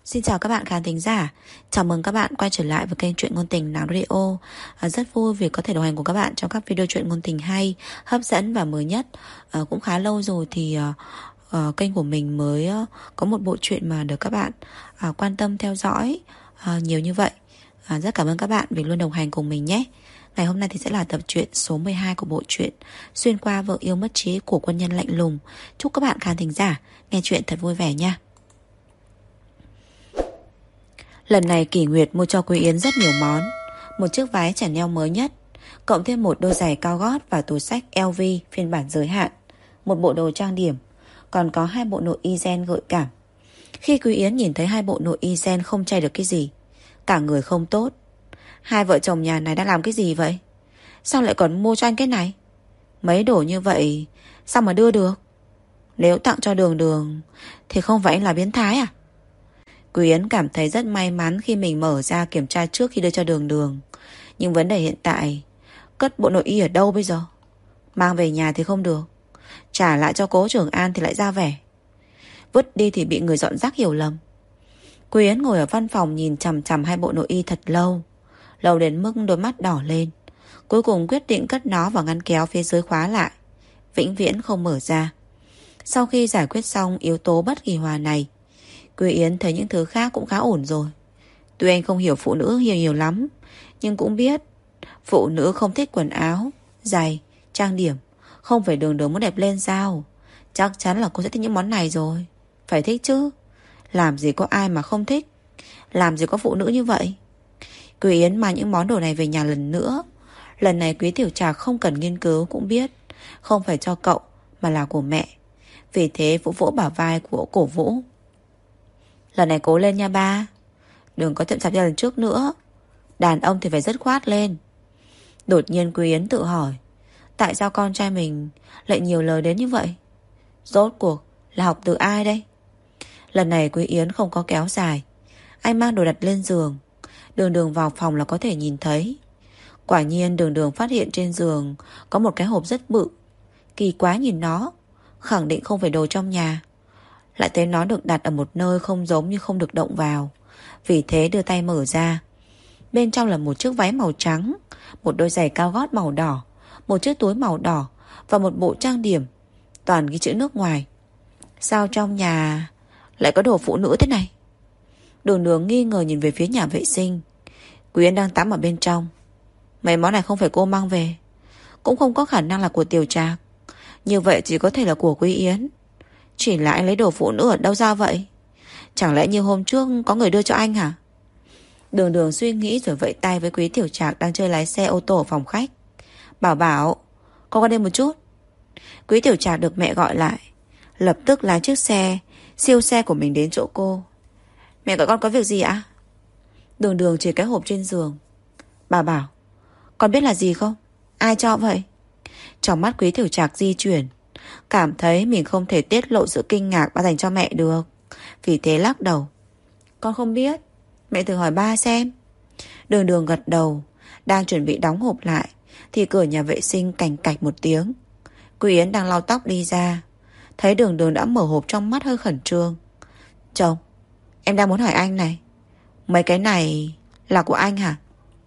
Xin chào các bạn khán thính giả. Chào mừng các bạn quay trở lại với kênh Truyện Ngôn Tình Nào Radio. Rất vui vì có thể đồng hành cùng các bạn trong các video truyện ngôn tình hay, hấp dẫn và mới nhất. Cũng khá lâu rồi thì kênh của mình mới có một bộ truyện mà được các bạn quan tâm theo dõi nhiều như vậy. Rất cảm ơn các bạn vì luôn đồng hành cùng mình nhé. Ngày hôm nay thì sẽ là tập truyện số 12 của bộ truyện Xuyên qua vợ yêu mất trí của quân nhân lạnh lùng. Chúc các bạn khán thính giả nghe truyện thật vui vẻ nha. Lần này Kỷ Nguyệt mua cho Quý Yến rất nhiều món. Một chiếc váy Chanel mới nhất, cộng thêm một đôi giày cao gót và túi xách LV phiên bản giới hạn, một bộ đồ trang điểm, còn có 2 bộ nội y gen gợi cảm. Khi Quý Yến nhìn thấy 2 bộ nội y gen không che được cái gì, cả người không tốt. Hai vợ chồng nhà này đang làm cái gì vậy? Sao lại còn mua cho anh cái này? Mấy đồ như vậy sao mà đưa được? Nếu tặng cho Đường Đường thì không phải anh là biến thái à? Quý Yến cảm thấy rất may mắn khi mình mở ra kiểm tra trước khi đưa cho Đường Đường. Nhưng vấn đề hiện tại, cất bộ nội y ở đâu bây giờ? Mang về nhà thì không được, trả lại cho Cố Trường An thì lại ra vẻ, vứt đi thì bị người dọn rác hiểu lầm. Quý Yến ngồi ở văn phòng nhìn chằm chằm 2 bộ nội y thật lâu, lâu đến mức đôi mắt đỏ lên. Cuối cùng quyết định cất nó vào ngăn kéo phía dưới khóa lại, vĩnh viễn không mở ra. Sau khi giải quyết xong yếu tố bất kỳ hòa này, Quý Yến thấy những thứ khác cũng khá ổn rồi. Tuy anh không hiểu phụ nữ nhiều lắm, nhưng cũng biết phụ nữ không thích quần áo, giày, trang điểm. Không phải Đường Đường muốn đẹp lên sao? Chắc chắn là cô sẽ thích những món này rồi. Phải thích chứ, làm gì có ai mà không thích, làm gì có phụ nữ như vậy. Quý Yến mang những món đồ này về nhà lần nữa. Lần này Quý Tiểu Trạc không cần nghiên cứu cũng biết không phải cho cậu mà là của mẹ. Vì thế vỗ vỗ bả vai của cổ vũ. Lần này cố lên nha ba, đừng có chậm chạp như lần trước nữa. Đàn ông thì phải dứt khoát lên. Đột nhiên Quý Yến tự hỏi, tại sao con trai mình lại nhiều lời đến như vậy? Rốt cuộc là học từ ai đây? Lần này Quý Yến không có kéo dài. Anh mang đồ đặt lên giường. Đường Đường vào phòng là có thể nhìn thấy. Quả nhiên Đường Đường phát hiện trên giường có một cái hộp rất bự. Kỳ quá nhìn nó, khẳng định không phải đồ trong nhà. Lại thấy nó được đặt ở một nơi không giống như không được động vào. Vì thế đưa tay mở ra. Bên trong là một chiếc váy màu trắng, một đôi giày cao gót màu đỏ, một chiếc túi màu đỏ và một bộ trang điểm, toàn ghi chữ nước ngoài. Sao trong nhà lại có đồ phụ nữ thế này? Đường Đường nghi ngờ nhìn về phía nhà vệ sinh. Quý Yến đang tắm ở bên trong. Mấy món này không phải cô mang về, cũng không có khả năng là của Tiểu Trạc. Như vậy chỉ có thể là của Quý Yến. Chỉ là anh lấy đồ phụ nữ ở đâu ra vậy? Chẳng lẽ như hôm trước có người đưa cho anh hả? Đường Đường suy nghĩ rồi vẫy tay với Quý Tiểu Trạc đang chơi lái xe ô tô ở phòng khách. Bảo, con qua đây một chút. Quý Tiểu Trạc được mẹ gọi lại, lập tức lái chiếc xe, siêu xe của mình đến chỗ cô. Mẹ gọi con có việc gì ạ? Đường Đường chỉ cái hộp trên giường. Bảo, con biết là gì không? Ai cho vậy? Trong mắt Quý Tiểu Trạc di chuyển, cảm thấy mình không thể tiết lộ sự kinh ngạc ba dành cho mẹ được. Vì thế lắc đầu. Con không biết, mẹ thử hỏi ba xem. Đường Đường gật đầu, đang chuẩn bị đóng hộp lại thì cửa nhà vệ sinh cành cạch một tiếng. Quý Yến đang lau tóc đi ra, thấy Đường Đường đã mở hộp, trong mắt hơi khẩn trương. Chồng, em đang muốn hỏi anh này, mấy cái này là của anh hả?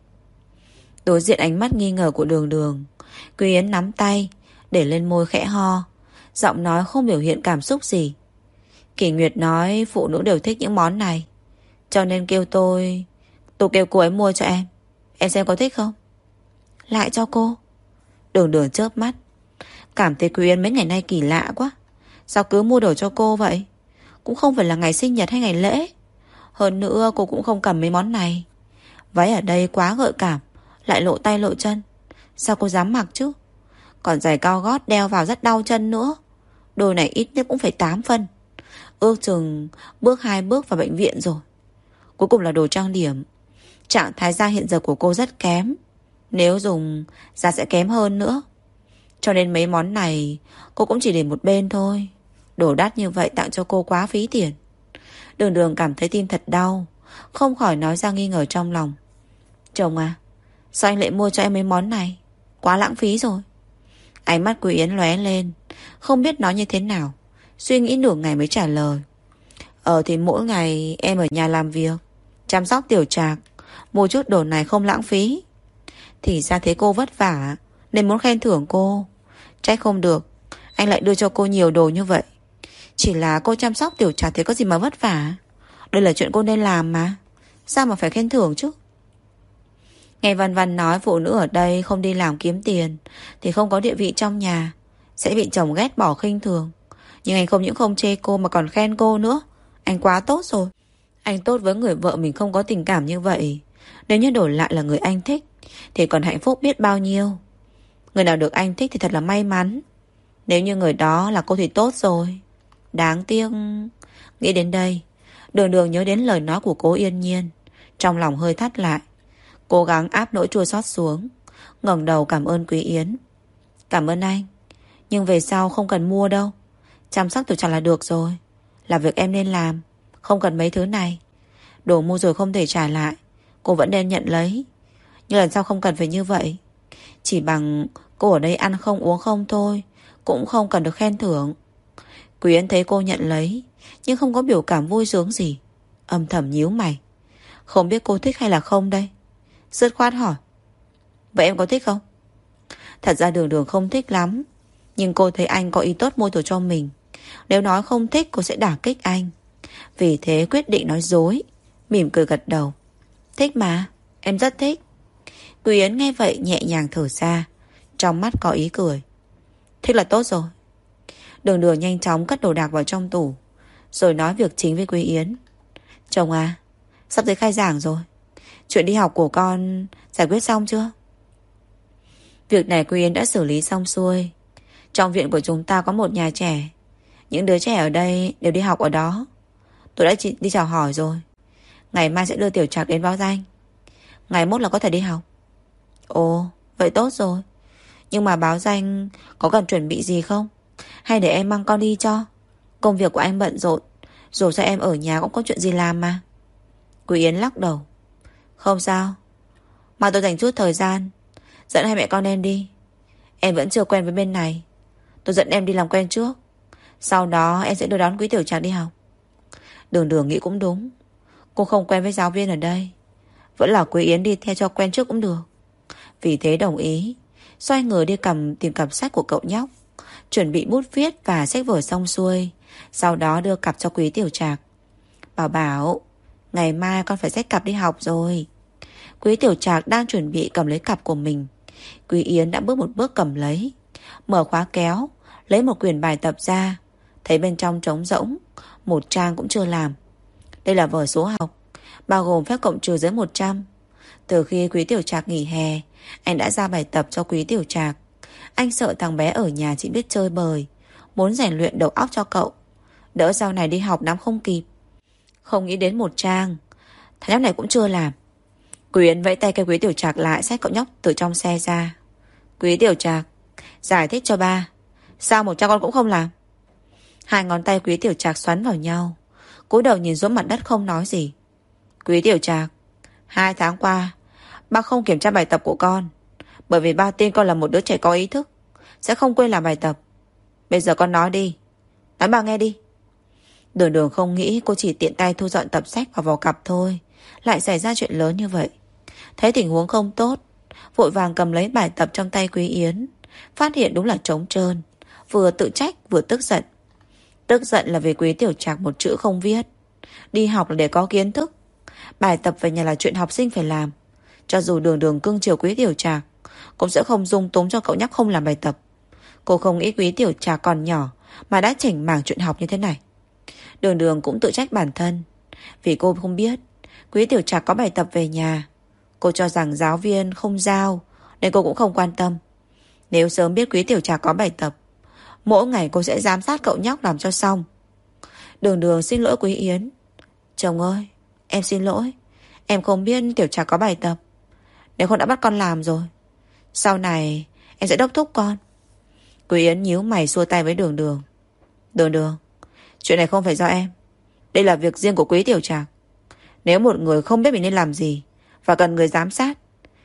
Đối diện ánh mắt nghi ngờ của Đường Đường, Quý Yến nắm tay, để lên môi khẽ ho, giọng nói không biểu hiện cảm xúc gì. Kỷ Nguyệt nói phụ nữ đều thích những món này, cho nên kêu tôi kêu cô ấy mua cho em xem có thích không. Lại cho cô? Đường Đường chớp mắt, cảm thấy Quý Yến mấy ngày nay kỳ lạ quá. Sao cứ mua đồ cho cô vậy? Cũng không phải là ngày sinh nhật hay ngày lễ. Hơn nữa cô cũng không cầm mấy món này. Váy ở đây quá gợi cảm, lại lộ tay lộ chân, sao cô dám mặc chứ? Còn giày cao gót đeo vào rất đau chân nữa. Đôi này ít nhất cũng phải 8 phân. Ước chừng bước 2 bước vào bệnh viện rồi. Cuối cùng là đồ trang điểm. Trạng thái da hiện giờ của cô rất kém, nếu dùng da sẽ kém hơn nữa. Cho nên mấy món này cô cũng chỉ để một bên thôi. Đồ đắt như vậy tặng cho cô quá phí tiền. Đường Đường cảm thấy tim thật đau, không khỏi nói ra nghi ngờ trong lòng. Chồng à, sao anh lại mua cho em mấy món này? Quá lãng phí rồi. Ánh mắt Quý Yến lóe lên, không biết nói như thế nào. Suy nghĩ nửa ngày mới trả lời. Thì mỗi ngày em ở nhà làm việc, chăm sóc Tiểu Trạc, mua chút đồ này không lãng phí. Thì ra thế cô vất vả nên muốn khen thưởng cô. Trách không được, anh lại đưa cho cô nhiều đồ như vậy. Chỉ là cô chăm sóc Tiểu Trạc thế có gì mà vất vả. Đây là chuyện cô nên làm mà. Sao mà phải khen thưởng chứ? Nghe Văn Văn nói phụ nữ ở đây không đi làm kiếm tiền thì không có địa vị trong nhà, sẽ bị chồng ghét bỏ khinh thường. Nhưng anh không những không chê cô mà còn khen cô nữa. Anh quá tốt rồi. Anh tốt với người vợ mình không có tình cảm như vậy. Nếu như đổi lại là người anh thích thì còn hạnh phúc biết bao nhiêu. Người nào được anh thích thì thật là may mắn. Nếu như người đó là cô thì tốt rồi. Đáng tiếc. Nghĩ đến đây, Đường Đường nhớ đến lời nói của Cố Yên Nhiên, trong lòng hơi thắt lại. Cố gắng áp nỗi chua xót xuống, ngẩng đầu cảm ơn Quý Yến. Cảm ơn anh, nhưng về sau không cần mua đâu. Chăm sóc Tiểu Trạc là được rồi. Là việc em nên làm, không cần mấy thứ này. Đồ mua rồi không thể trả lại, cô vẫn nên nhận lấy. Nhưng lần sau không cần phải như vậy. Chỉ bằng cô ở đây ăn không uống không thôi, cũng không cần được khen thưởng. Quý Yến thấy cô nhận lấy nhưng không có biểu cảm vui sướng gì, âm thầm nhíu mày. Không biết cô thích hay là không đây? Dứt khoát hỏi. Vậy em có thích không? Thật ra Đường Đường không thích lắm, nhưng cô thấy anh có ý tốt mua đồ cho mình. Nếu nói không thích cô sẽ đả kích anh. Vì thế quyết định nói dối, mỉm cười gật đầu. Thích mà, em rất thích. Quý Yến nghe vậy nhẹ nhàng thở ra, trong mắt có ý cười. Thích là tốt rồi. Đường Đường nhanh chóng cất đồ đạc vào trong tủ, rồi nói việc chính với Quý Yến. Chồng à, sắp tới khai giảng rồi, chuyện đi học của con giải quyết xong chưa? Việc này Quý Yến đã xử lý xong xuôi. Trong viện của chúng ta có một nhà trẻ, những đứa trẻ ở đây đều đi học ở đó. Tôi đã đi chào hỏi rồi. Ngày mai sẽ đưa Tiểu Trạc đến báo danh. Ngày mốt là có thể đi học. Ồ, vậy tốt rồi. Nhưng mà báo danh có cần chuẩn bị gì không? Hay để em mang con đi cho? Công việc của anh bận rộn, rồi sao em ở nhà cũng có chuyện gì làm mà. Quý Yến lắc đầu. Không sao, mà tôi dành chút thời gian dẫn hai mẹ con em đi. Em vẫn chưa quen với bên này, tôi dẫn em đi làm quen trước. Sau đó em sẽ đưa đón Quý Tiểu Trạc đi học. Đường Đường nghĩ cũng đúng. Cô không quen với giáo viên ở đây, vẫn là Quý Yến đi theo cho quen trước cũng được. Vì thế đồng ý, xoay người đi tìm cặp sách của cậu nhóc, chuẩn bị bút viết và sách vở xong xuôi. Sau đó đưa cặp cho Quý Tiểu Trạc. Bảo Bảo, ngày mai con phải xách cặp đi học rồi. Quý Tiểu Trạc đang chuẩn bị cầm lấy cặp của mình, Quý Yến đã bước một bước cầm lấy, mở khóa kéo, lấy một quyển bài tập ra. Thấy bên trong trống rỗng, một trang cũng chưa làm. Đây là vở số học, bao gồm phép cộng trừ dưới 100. Từ khi Quý Tiểu Trạc nghỉ hè, anh đã ra bài tập cho Quý Tiểu Trạc. Anh sợ thằng bé ở nhà chỉ biết chơi bời, muốn rèn luyện đầu óc cho cậu, đỡ sau này đi học nắm không kịp. Không nghĩ đến một trang, thằng nhóc này cũng chưa làm. Quý Yến vẫy tay kêu Quý Tiểu Trạc lại xách cậu nhóc từ trong xe ra. Quý Tiểu Trạc, giải thích cho ba, sao một trang con cũng không làm? Hai ngón tay Quý Tiểu Trạc xoắn vào nhau, cúi đầu nhìn xuống mặt đất không nói gì. Quý Tiểu Trạc, 2 tháng qua ba không kiểm tra bài tập của con, bởi vì ba tin con là một đứa trẻ có ý thức, sẽ không quên làm bài tập. Bây giờ con nói đi, nói ba nghe đi. Đường Đường không nghĩ cô chỉ tiện tay thu dọn tập sách vào cặp thôi, lại xảy ra chuyện lớn như vậy. Thấy tình huống không tốt, vội vàng cầm lấy bài tập trong tay Quý Yến, phát hiện đúng là trống trơn, vừa tự trách vừa tức giận. Tức giận là vì Quý Tiểu Trạc một chữ không viết. Đi học là để có kiến thức, bài tập về nhà là chuyện học sinh phải làm. Cho dù Đường Đường cưng chiều Quý Tiểu Trạc, cũng sẽ không dung túng cho cậu nhóc không làm bài tập. Cô không nghĩ Quý Tiểu Trạc còn nhỏ mà đã chỉnh mảng chuyện học như thế này. Đường Đường cũng tự trách bản thân, vì cô không biết Quý Tiểu Trạc có bài tập về nhà. Cô cho rằng giáo viên không giao, nên cô cũng không quan tâm. Nếu sớm biết Quý Tiểu Trạc có bài tập, mỗi ngày cô sẽ giám sát cậu nhóc làm cho xong. Đường Đường xin lỗi Quý Yến. Chồng ơi, em xin lỗi, em không biết Tiểu Trạc có bài tập. Nếu con đã bắt con làm rồi, sau này em sẽ đốc thúc con. Quý Yến nhíu mày xua tay với Đường Đường. Đường Đường, chuyện này không phải do em, đây là việc riêng của Quý Tiểu Trạc. Nếu một người không biết mình nên làm gì và cần người giám sát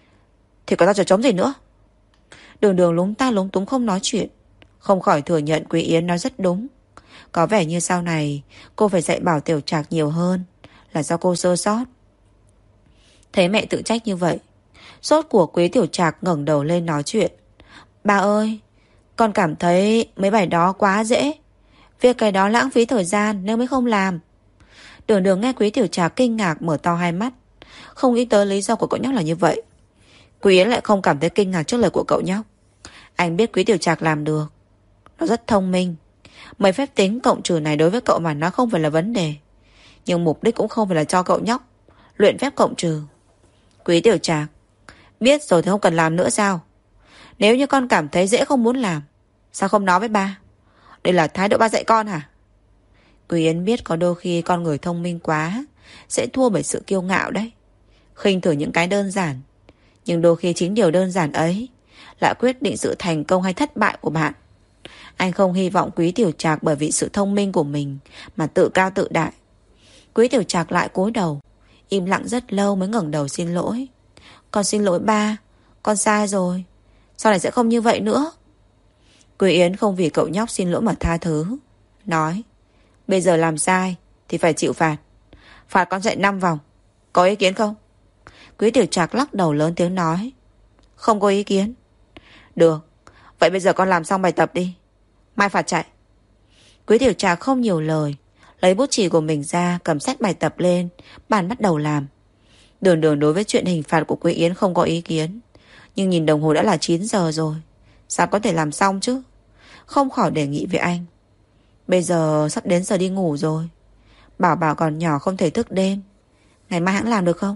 thì có ra trò trống gì nữa. Đường Đường lúng ta lúng túng không nói chuyện, không khỏi thừa nhận Quý Yến nói rất đúng. Có vẻ như sau này cô phải dạy bảo Tiểu Trạc nhiều hơn, là do cô sơ sót. Thấy mẹ tự trách như vậy, rốt của Quý Tiểu Trạc ngẩng đầu lên nói chuyện. Ba ơi, con cảm thấy mấy bài đó quá dễ. Việc cái đó lãng phí thời gian nếu mới không làm. Đường Đường nghe Quý Tiểu Trạc kinh ngạc mở to hai mắt, không nghĩ tới lý do của cậu nhóc là như vậy. Quý Yến lại không cảm thấy kinh ngạc trước lời của cậu nhóc. Anh biết Quý Tiểu Trạc làm được, nó rất thông minh. Mấy phép tính cộng trừ này đối với cậu mà nó không phải là vấn đề, nhưng mục đích cũng không phải là cho cậu nhóc luyện phép cộng trừ. Quý Tiểu Trạc, biết rồi thì không cần làm nữa sao? Nếu như con cảm thấy dễ không muốn làm, sao không nói với ba? Đây là thái độ ba dạy con hả? Quý Yến biết có đôi khi con người thông minh quá sẽ thua bởi sự kiêu ngạo đấy, khinh thường những cái đơn giản. Nhưng đôi khi chính điều đơn giản ấy lại quyết định sự thành công hay thất bại của bạn. Anh không hy vọng Quý Tiểu Trạc bởi vì sự thông minh của mình mà tự cao tự đại. Quý Tiểu Trạc lại cúi đầu, im lặng rất lâu mới ngẩng đầu xin lỗi. Con xin lỗi ba, con sai rồi, sau này sẽ không như vậy nữa. Quý Yến không vì cậu nhóc xin lỗi mà tha thứ, nói: Bây giờ làm sai thì phải chịu phạt. Phạt con chạy 5 vòng, có ý kiến không? Quý Tiểu Trạc lắc đầu lớn tiếng nói: Không có ý kiến. Được, vậy bây giờ con làm xong bài tập đi, mai phạt chạy. Quý Tiểu Trạc không nhiều lời, lấy bút chì của mình ra, cầm sách bài tập lên bàn bắt đầu làm. Đường Đường đối với chuyện hình phạt của Quý Yến không có ý kiến, nhưng nhìn đồng hồ đã là 9 giờ rồi, sao có thể làm xong chứ? Không khỏi đề nghị với anh: Bây giờ sắp đến giờ đi ngủ rồi, Bảo Bảo còn nhỏ không thể thức đêm, ngày mai hãng làm được không?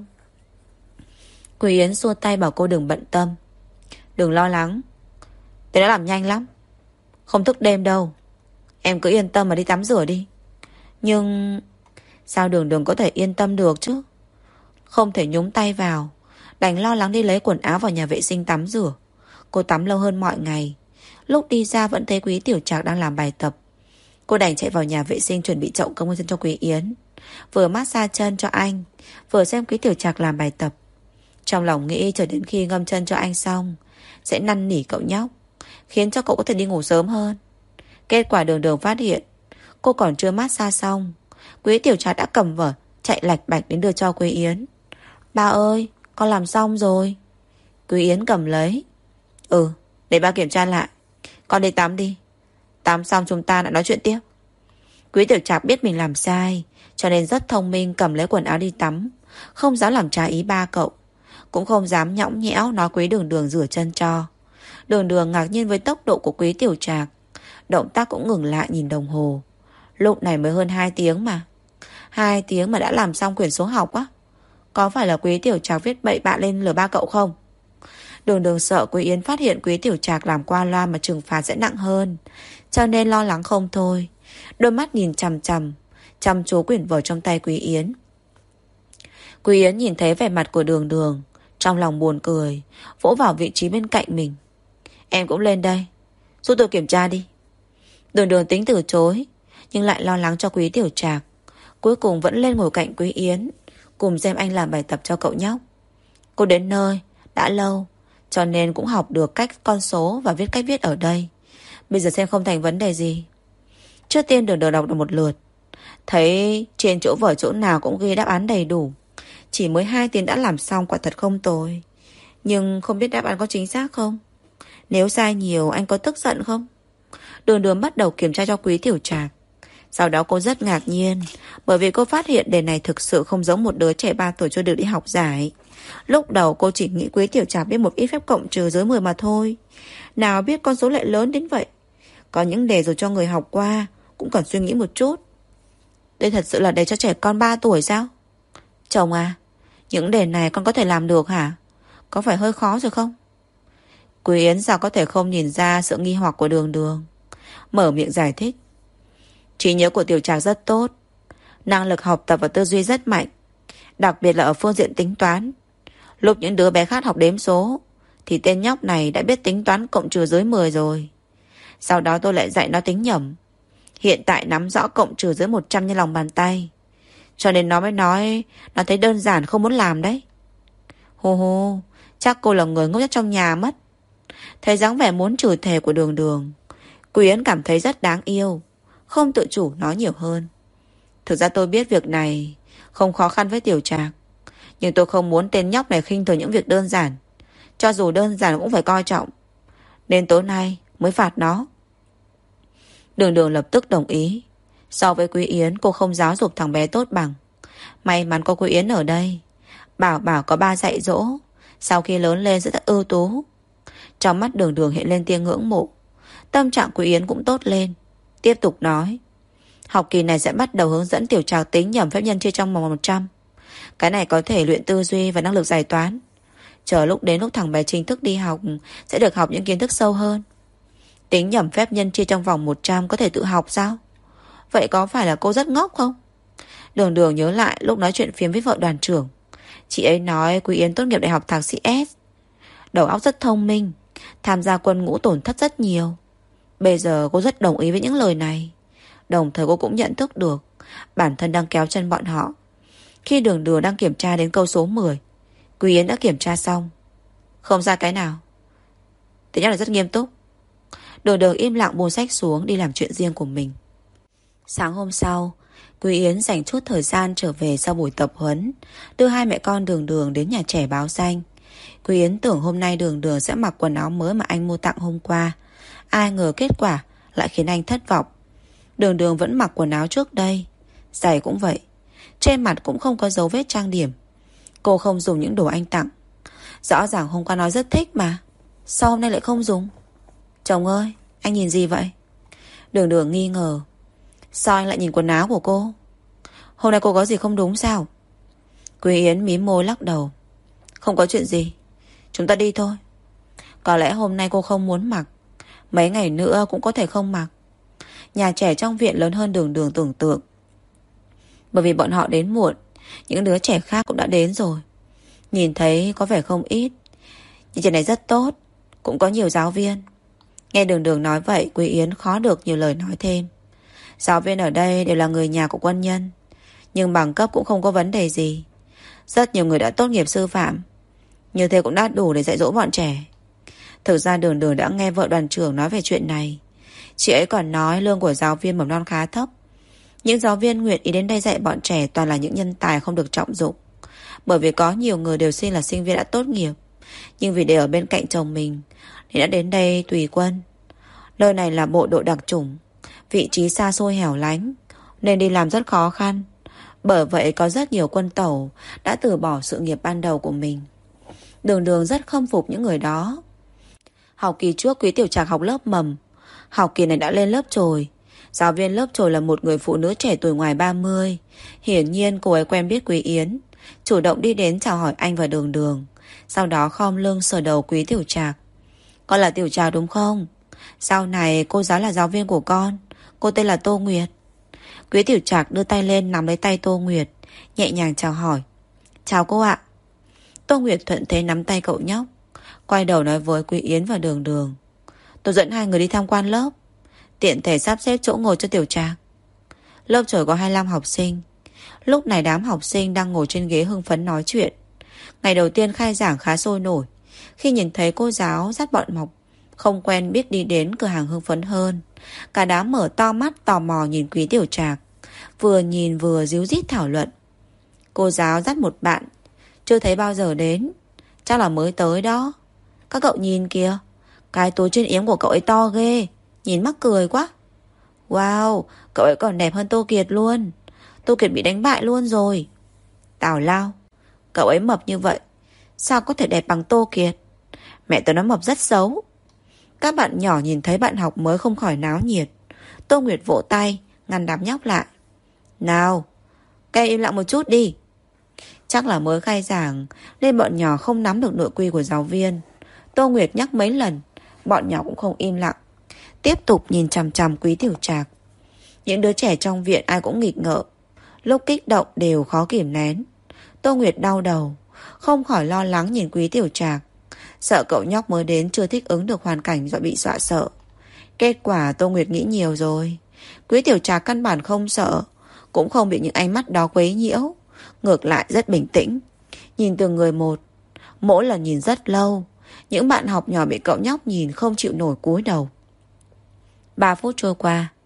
Quý Yến xua tay bảo cô đừng bận tâm. Đừng lo lắng, tôi đã làm nhanh lắm, không thức đêm đâu. Em cứ yên tâm mà đi tắm rửa đi. Nhưng sao Đường Đường có thể yên tâm được chứ? Không thể nhúng tay vào, đành lo lắng đi lấy quần áo vào nhà vệ sinh tắm rửa. Cô tắm lâu hơn mọi ngày, lúc đi ra vẫn thấy Quý Tiểu Trạc đang làm bài tập. Cô đành chạy vào nhà vệ sinh chuẩn bị chậu công chân cho Quý Yến, vừa massage chân cho anh, vừa xem Quý Tiểu Trạc làm bài tập. Trong lòng nghĩ chờ đến khi ngâm chân cho anh xong sẽ năn nỉ cậu nhóc, khiến cho cậu có thể đi ngủ sớm hơn. Kết quả Đường Đường phát hiện cô còn chưa massage xong, Quý Tiểu Trạc đã cầm vở chạy lạch bạch đến đưa cho Quý Yến. Ba ơi, con làm xong rồi. Quý Yến cầm lấy. Để ba kiểm tra lại. Con đi tắm đi, tắm xong chúng ta lại nói chuyện tiếp. Quý Tiểu Trạc biết mình làm sai, cho nên rất thông minh cầm lấy quần áo đi tắm, không dám làm trái ý ba cậu, cũng không dám nhõng nhẽo nói Quý Đường Đường rửa chân cho. Đường Đường ngạc nhiên với tốc độ của Quý Tiểu Trạc, động tác cũng ngừng lại nhìn đồng hồ. Lúc này mới hơn 2 tiếng mà. 2 tiếng mà đã làm xong quyển số học á. Có phải là Quý Tiểu Trạc viết bậy bạ lên lừa ba cậu không? Đường Đường sợ Quý Yến phát hiện Quý Tiểu Trạc làm qua loa mà trừng phạt sẽ nặng hơn, cho nên lo lắng không thôi. Đôi mắt nhìn chăm chú quyển vở trong tay Quý Yến. Quý Yến nhìn thấy vẻ mặt của Đường Đường, trong lòng buồn cười, vỗ vào vị trí bên cạnh mình. Em cũng lên đây, giúp tôi kiểm tra đi. Đường Đường tính từ chối, nhưng lại lo lắng cho Quý Tiểu Trạc, cuối cùng vẫn lên ngồi cạnh Quý Yến, cùng xem anh làm bài tập cho cậu nhóc. Cô đến nơi đã lâu, cho nên cũng học được cách con số và cách viết ở đây. Bây giờ xem không thành vấn đề gì. Trước tiên Đường Đường đọc được một lượt, thấy trên chỗ vở chỗ nào cũng ghi đáp án đầy đủ. Chỉ mới 2 tiếng đã làm xong, quả thật không tồi. Nhưng không biết đáp án có chính xác không? Nếu sai nhiều anh có tức giận không? Đường Đường bắt đầu kiểm tra cho Quý Tiểu Trạc. Sau đó cô rất ngạc nhiên, bởi vì cô phát hiện đề này thực sự không giống một đứa trẻ 3 tuổi chưa được đi học giải. Lúc đầu cô chỉ nghĩ Quý Tiểu Trạc biết một ít phép cộng trừ dưới 10 mà thôi, nào biết con số lại lớn đến vậy. Có những đề rồi cho người học qua cũng cần suy nghĩ một chút. Đây thật sự là đề cho trẻ con 3 tuổi sao? Chồng à, những đề này con có thể làm được hả? Có phải hơi khó rồi không? Quý Yến sao có thể không nhìn ra sự nghi hoặc của Đường Đường, mở miệng giải thích. Trí nhớ của Tiểu Trạc rất tốt, năng lực học tập và tư duy rất mạnh, đặc biệt là ở phương diện tính toán. Lúc những đứa bé khác học đếm số thì tên nhóc này đã biết tính toán cộng trừ dưới 10 rồi. Sau đó tôi lại dạy nó tính nhẩm. Hiện tại nắm rõ cộng trừ dưới 100 như lòng bàn tay, cho nên nó mới nói nó thấy đơn giản không muốn làm đấy. Hô, chắc cô là người ngốc nhất trong nhà mất. Thấy dáng vẻ muốn chửi thề của Đường Đường, Quý Yến cảm thấy rất đáng yêu, không tự chủ nói nhiều hơn. Thực ra tôi biết việc này không khó khăn với Tiểu Trạc, nhưng tôi không muốn tên nhóc này khinh thường những việc đơn giản. Cho dù đơn giản cũng phải coi trọng, nên tối nay mới phạt nó. Đường Đường lập tức đồng ý. So với Quý Yến, cô không giáo dục thằng bé tốt bằng. May mắn có Quý Yến ở đây. Bảo Bảo có ba dạy dỗ, sau khi lớn lên sẽ rất ưu tú. Trong mắt Đường Đường hiện lên tia ngưỡng mộ. Tâm trạng Quý Yến cũng tốt lên. Tiếp tục nói, học kỳ này sẽ bắt đầu hướng dẫn Tiểu Trạc tính nhẩm phép nhân chia trong vòng 100. Cái này có thể luyện tư duy và năng lực giải toán. Chờ lúc thằng bé chính thức đi học sẽ được học những kiến thức sâu hơn. Tính nhẩm phép nhân chia trong vòng 100 có thể tự học sao? Vậy có phải là cô rất ngốc không? Đường Đường nhớ lại lúc nói chuyện phiếm với vợ đoàn trưởng. Chị ấy nói Quý Yến tốt nghiệp đại học thạc sĩ S, đầu óc rất thông minh, tham gia quân ngũ tổn thất rất nhiều. Bây giờ cô rất đồng ý với những lời này. Đồng thời cô cũng nhận thức được bản thân đang kéo chân bọn họ. Khi Đường Đường đang kiểm tra đến câu số 10, Quý Yến đã kiểm tra xong. Không ra cái nào. Thế nhắc là rất nghiêm túc. Đường Đường im lặng buông sách xuống đi làm chuyện riêng của mình. Sáng hôm sau, Quý Yến dành chút thời gian trở về sau buổi tập huấn, đưa hai mẹ con Đường Đường đến nhà trẻ báo danh. Quý Yến tưởng hôm nay Đường Đường sẽ mặc quần áo mới mà anh mua tặng hôm qua. Ai ngờ kết quả lại khiến anh thất vọng. Đường Đường vẫn mặc quần áo trước đây, giày cũng vậy, trên mặt cũng không có dấu vết trang điểm. Cô không dùng những đồ anh tặng. Rõ ràng hôm qua nói rất thích mà, sao hôm nay lại không dùng? Chồng ơi, anh nhìn gì vậy? Đường Đường nghi ngờ. Sao anh lại nhìn quần áo của cô? Hôm nay cô có gì không đúng sao? Quý Yến mím môi lắc đầu. Không có chuyện gì, chúng ta đi thôi. Có lẽ hôm nay cô không muốn mặc, mấy ngày nữa cũng có thể không mặc. Nhà trẻ trong viện lớn hơn Đường Đường tưởng tượng. Bởi vì bọn họ đến muộn, những đứa trẻ khác cũng đã đến rồi. Nhìn thấy có vẻ không ít, nhưng trẻ này rất tốt, cũng có nhiều giáo viên. Nghe Đường Đường nói vậy, Quý Yến khó được nhiều lời nói thêm. Giáo viên ở đây đều là người nhà của quân nhân, nhưng bằng cấp cũng không có vấn đề gì. Rất nhiều người đã tốt nghiệp sư phạm, như thế cũng đã đủ để dạy dỗ bọn trẻ. Thực ra Đường Đường đã nghe vợ đoàn trưởng nói về chuyện này. Chị ấy còn nói lương của giáo viên mầm non khá thấp. Những giáo viên nguyện ý đến đây dạy bọn trẻ toàn là những nhân tài không được trọng dụng. Bởi vì có nhiều người đều xin là sinh viên đã tốt nghiệp, nhưng vì để ở bên cạnh chồng mình nên đã đến đây tùy quân. Nơi này là bộ đội đặc chủng, vị trí xa xôi hẻo lánh, nên đi làm rất khó khăn. Bởi vậy có rất nhiều quân tẩu đã từ bỏ sự nghiệp ban đầu của mình. Đường Đường rất khâm phục những người đó. Học kỳ trước Quý Tiểu Trạc học lớp mầm, học kỳ này đã lên lớp chồi. Giáo viên lớp chồi là một người phụ nữ trẻ tuổi ngoài 30. Hiển nhiên cô ấy quen biết Quý Yến, chủ động đi đến chào hỏi anh và Đường Đường. Sau đó khom lưng sờ đầu Quý Tiểu Trạc. Con là Tiểu Trạc đúng không? Sau này cô giáo là giáo viên của con. Cô tên là Tô Nguyệt. Quý Tiểu Trạc đưa tay lên nắm lấy tay Tô Nguyệt, nhẹ nhàng chào hỏi. Chào cô ạ. Tô Nguyệt thuận thế nắm tay cậu nhóc, quay đầu nói với Quý Yến và Đường Đường. Tôi dẫn hai người đi tham quan lớp, tiện thể sắp xếp chỗ ngồi cho Tiểu Trạc. Lớp trời có 25 học sinh. Lúc này đám học sinh đang ngồi trên ghế hưng phấn nói chuyện. Ngày đầu tiên khai giảng khá sôi nổi. Khi nhìn thấy cô giáo dắt bọn học không quen biết đi đến cửa hàng hưng phấn hơn. Cả đám mở to mắt tò mò nhìn Quý Tiểu Trạc, vừa nhìn vừa díu dít thảo luận. Cô giáo dắt một bạn chưa thấy bao giờ đến, chắc là mới tới đó. Các cậu nhìn kìa, cái túi trên yếm của cậu ấy to ghê, nhìn mắc cười quá. Wow, cậu ấy còn đẹp hơn Tô Kiệt luôn. Tô Kiệt bị đánh bại luôn rồi. Tào lao, cậu ấy mập như vậy, sao có thể đẹp bằng Tô Kiệt? Mẹ tớ nói mập rất xấu. Các bạn nhỏ nhìn thấy bạn học mới không khỏi náo nhiệt. Tô Nguyệt vỗ tay ngăn đám nhóc lại. Nào, các em im lặng một chút đi. Chắc là mới khai giảng nên bọn nhỏ không nắm được nội quy của giáo viên. Tô Nguyệt nhắc mấy lần, bọn nhỏ cũng không im lặng, tiếp tục nhìn chằm chằm Quý Tiểu Trạc. Những đứa trẻ trong viện ai cũng nghịch ngợm, lúc kích động đều khó kìm nén. Tô Nguyệt đau đầu, không khỏi lo lắng nhìn Quý Tiểu Trạc, sợ cậu nhóc mới đến chưa thích ứng được hoàn cảnh rồi bị dọa sợ. Kết quả Tô Nguyệt nghĩ nhiều rồi. Quý Tiểu Trạc căn bản không sợ, cũng không bị những ánh mắt đó quấy nhiễu, ngược lại rất bình tĩnh, nhìn từng người một. Mỗi lần nhìn rất lâu, những bạn học nhỏ bị cậu nhóc nhìn không chịu nổi cúi đầu. 3 phút trôi qua,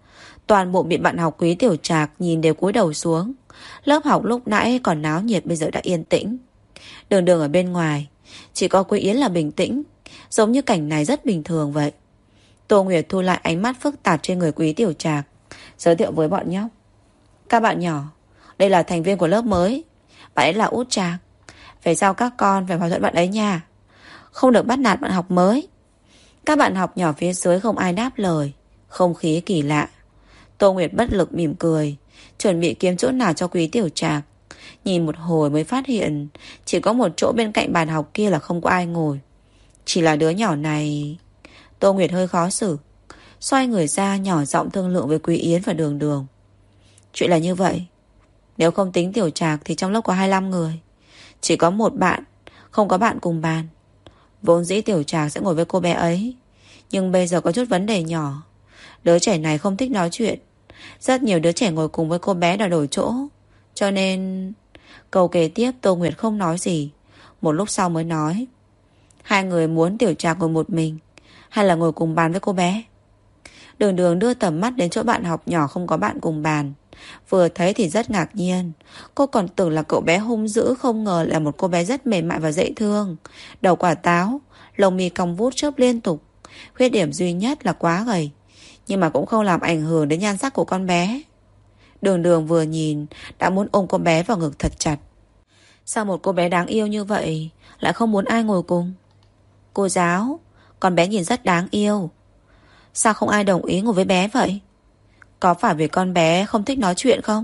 Toàn bộ biện bạn học Quý Tiểu Trạc nhìn đều cúi đầu xuống. Lớp học lúc nãy còn náo nhiệt bây giờ đã yên tĩnh. Đường Đường ở bên ngoài, chỉ có Quý Yến là bình tĩnh, giống như cảnh này rất bình thường vậy. Tô Nguyệt thu lại ánh mắt phức tạp trên người Quý Tiểu Trạc, giới thiệu với bọn nhóc. Các bạn nhỏ, đây là thành viên của lớp mới. Bạn ấy là Út Trạc. Về sau các con phải hòa thuận bạn ấy nha, không được bắt nạt bạn học mới. Các bạn học nhỏ phía dưới không ai đáp lời. Không khí kỳ lạ. Tô Nguyệt bất lực mỉm cười, chuẩn bị kiếm chỗ nào cho Quý Tiểu Trạc. Nhìn một hồi mới phát hiện chỉ có một chỗ bên cạnh bàn học kia là không có ai ngồi. Chỉ là đứa nhỏ này. Tô Nguyệt hơi khó xử, xoay người ra nhỏ giọng thương lượng với Quý Yến và Đường Đường. Chuyện là như vậy, nếu không tính Tiểu Trạc thì trong lớp có 25 người, chỉ có một bạn không có bạn cùng bàn. Vốn dĩ Tiểu Trạc sẽ ngồi với cô bé ấy, nhưng bây giờ có chút vấn đề nhỏ. Đứa trẻ này không thích nói chuyện. Rất nhiều đứa trẻ ngồi cùng với cô bé đòi đổi chỗ, cho nên... Câu kế tiếp Tô Nguyệt không nói gì. Một lúc sau mới nói. Hai người muốn Tiểu Trạc ngồi một mình hay là ngồi cùng bàn với cô bé? Đường Đường đưa tầm mắt đến chỗ bạn học nhỏ không có bạn cùng bàn. Vừa thấy thì rất ngạc nhiên. Cô còn tưởng là cậu bé hung dữ, không ngờ là một cô bé rất mềm mại và dễ thương. Đầu quả táo, lông mi cong vút chớp liên tục. Khuyết điểm duy nhất là quá gầy, nhưng mà cũng không làm ảnh hưởng đến nhan sắc của con bé. Đường Đường vừa nhìn đã muốn ôm cô bé vào ngực thật chặt. Sao một cô bé đáng yêu như vậy lại không muốn ai ngồi cùng? Cô giáo, con bé nhìn rất đáng yêu. Sao không ai đồng ý ngồi với bé vậy? Có phải vì con bé không thích nói chuyện không?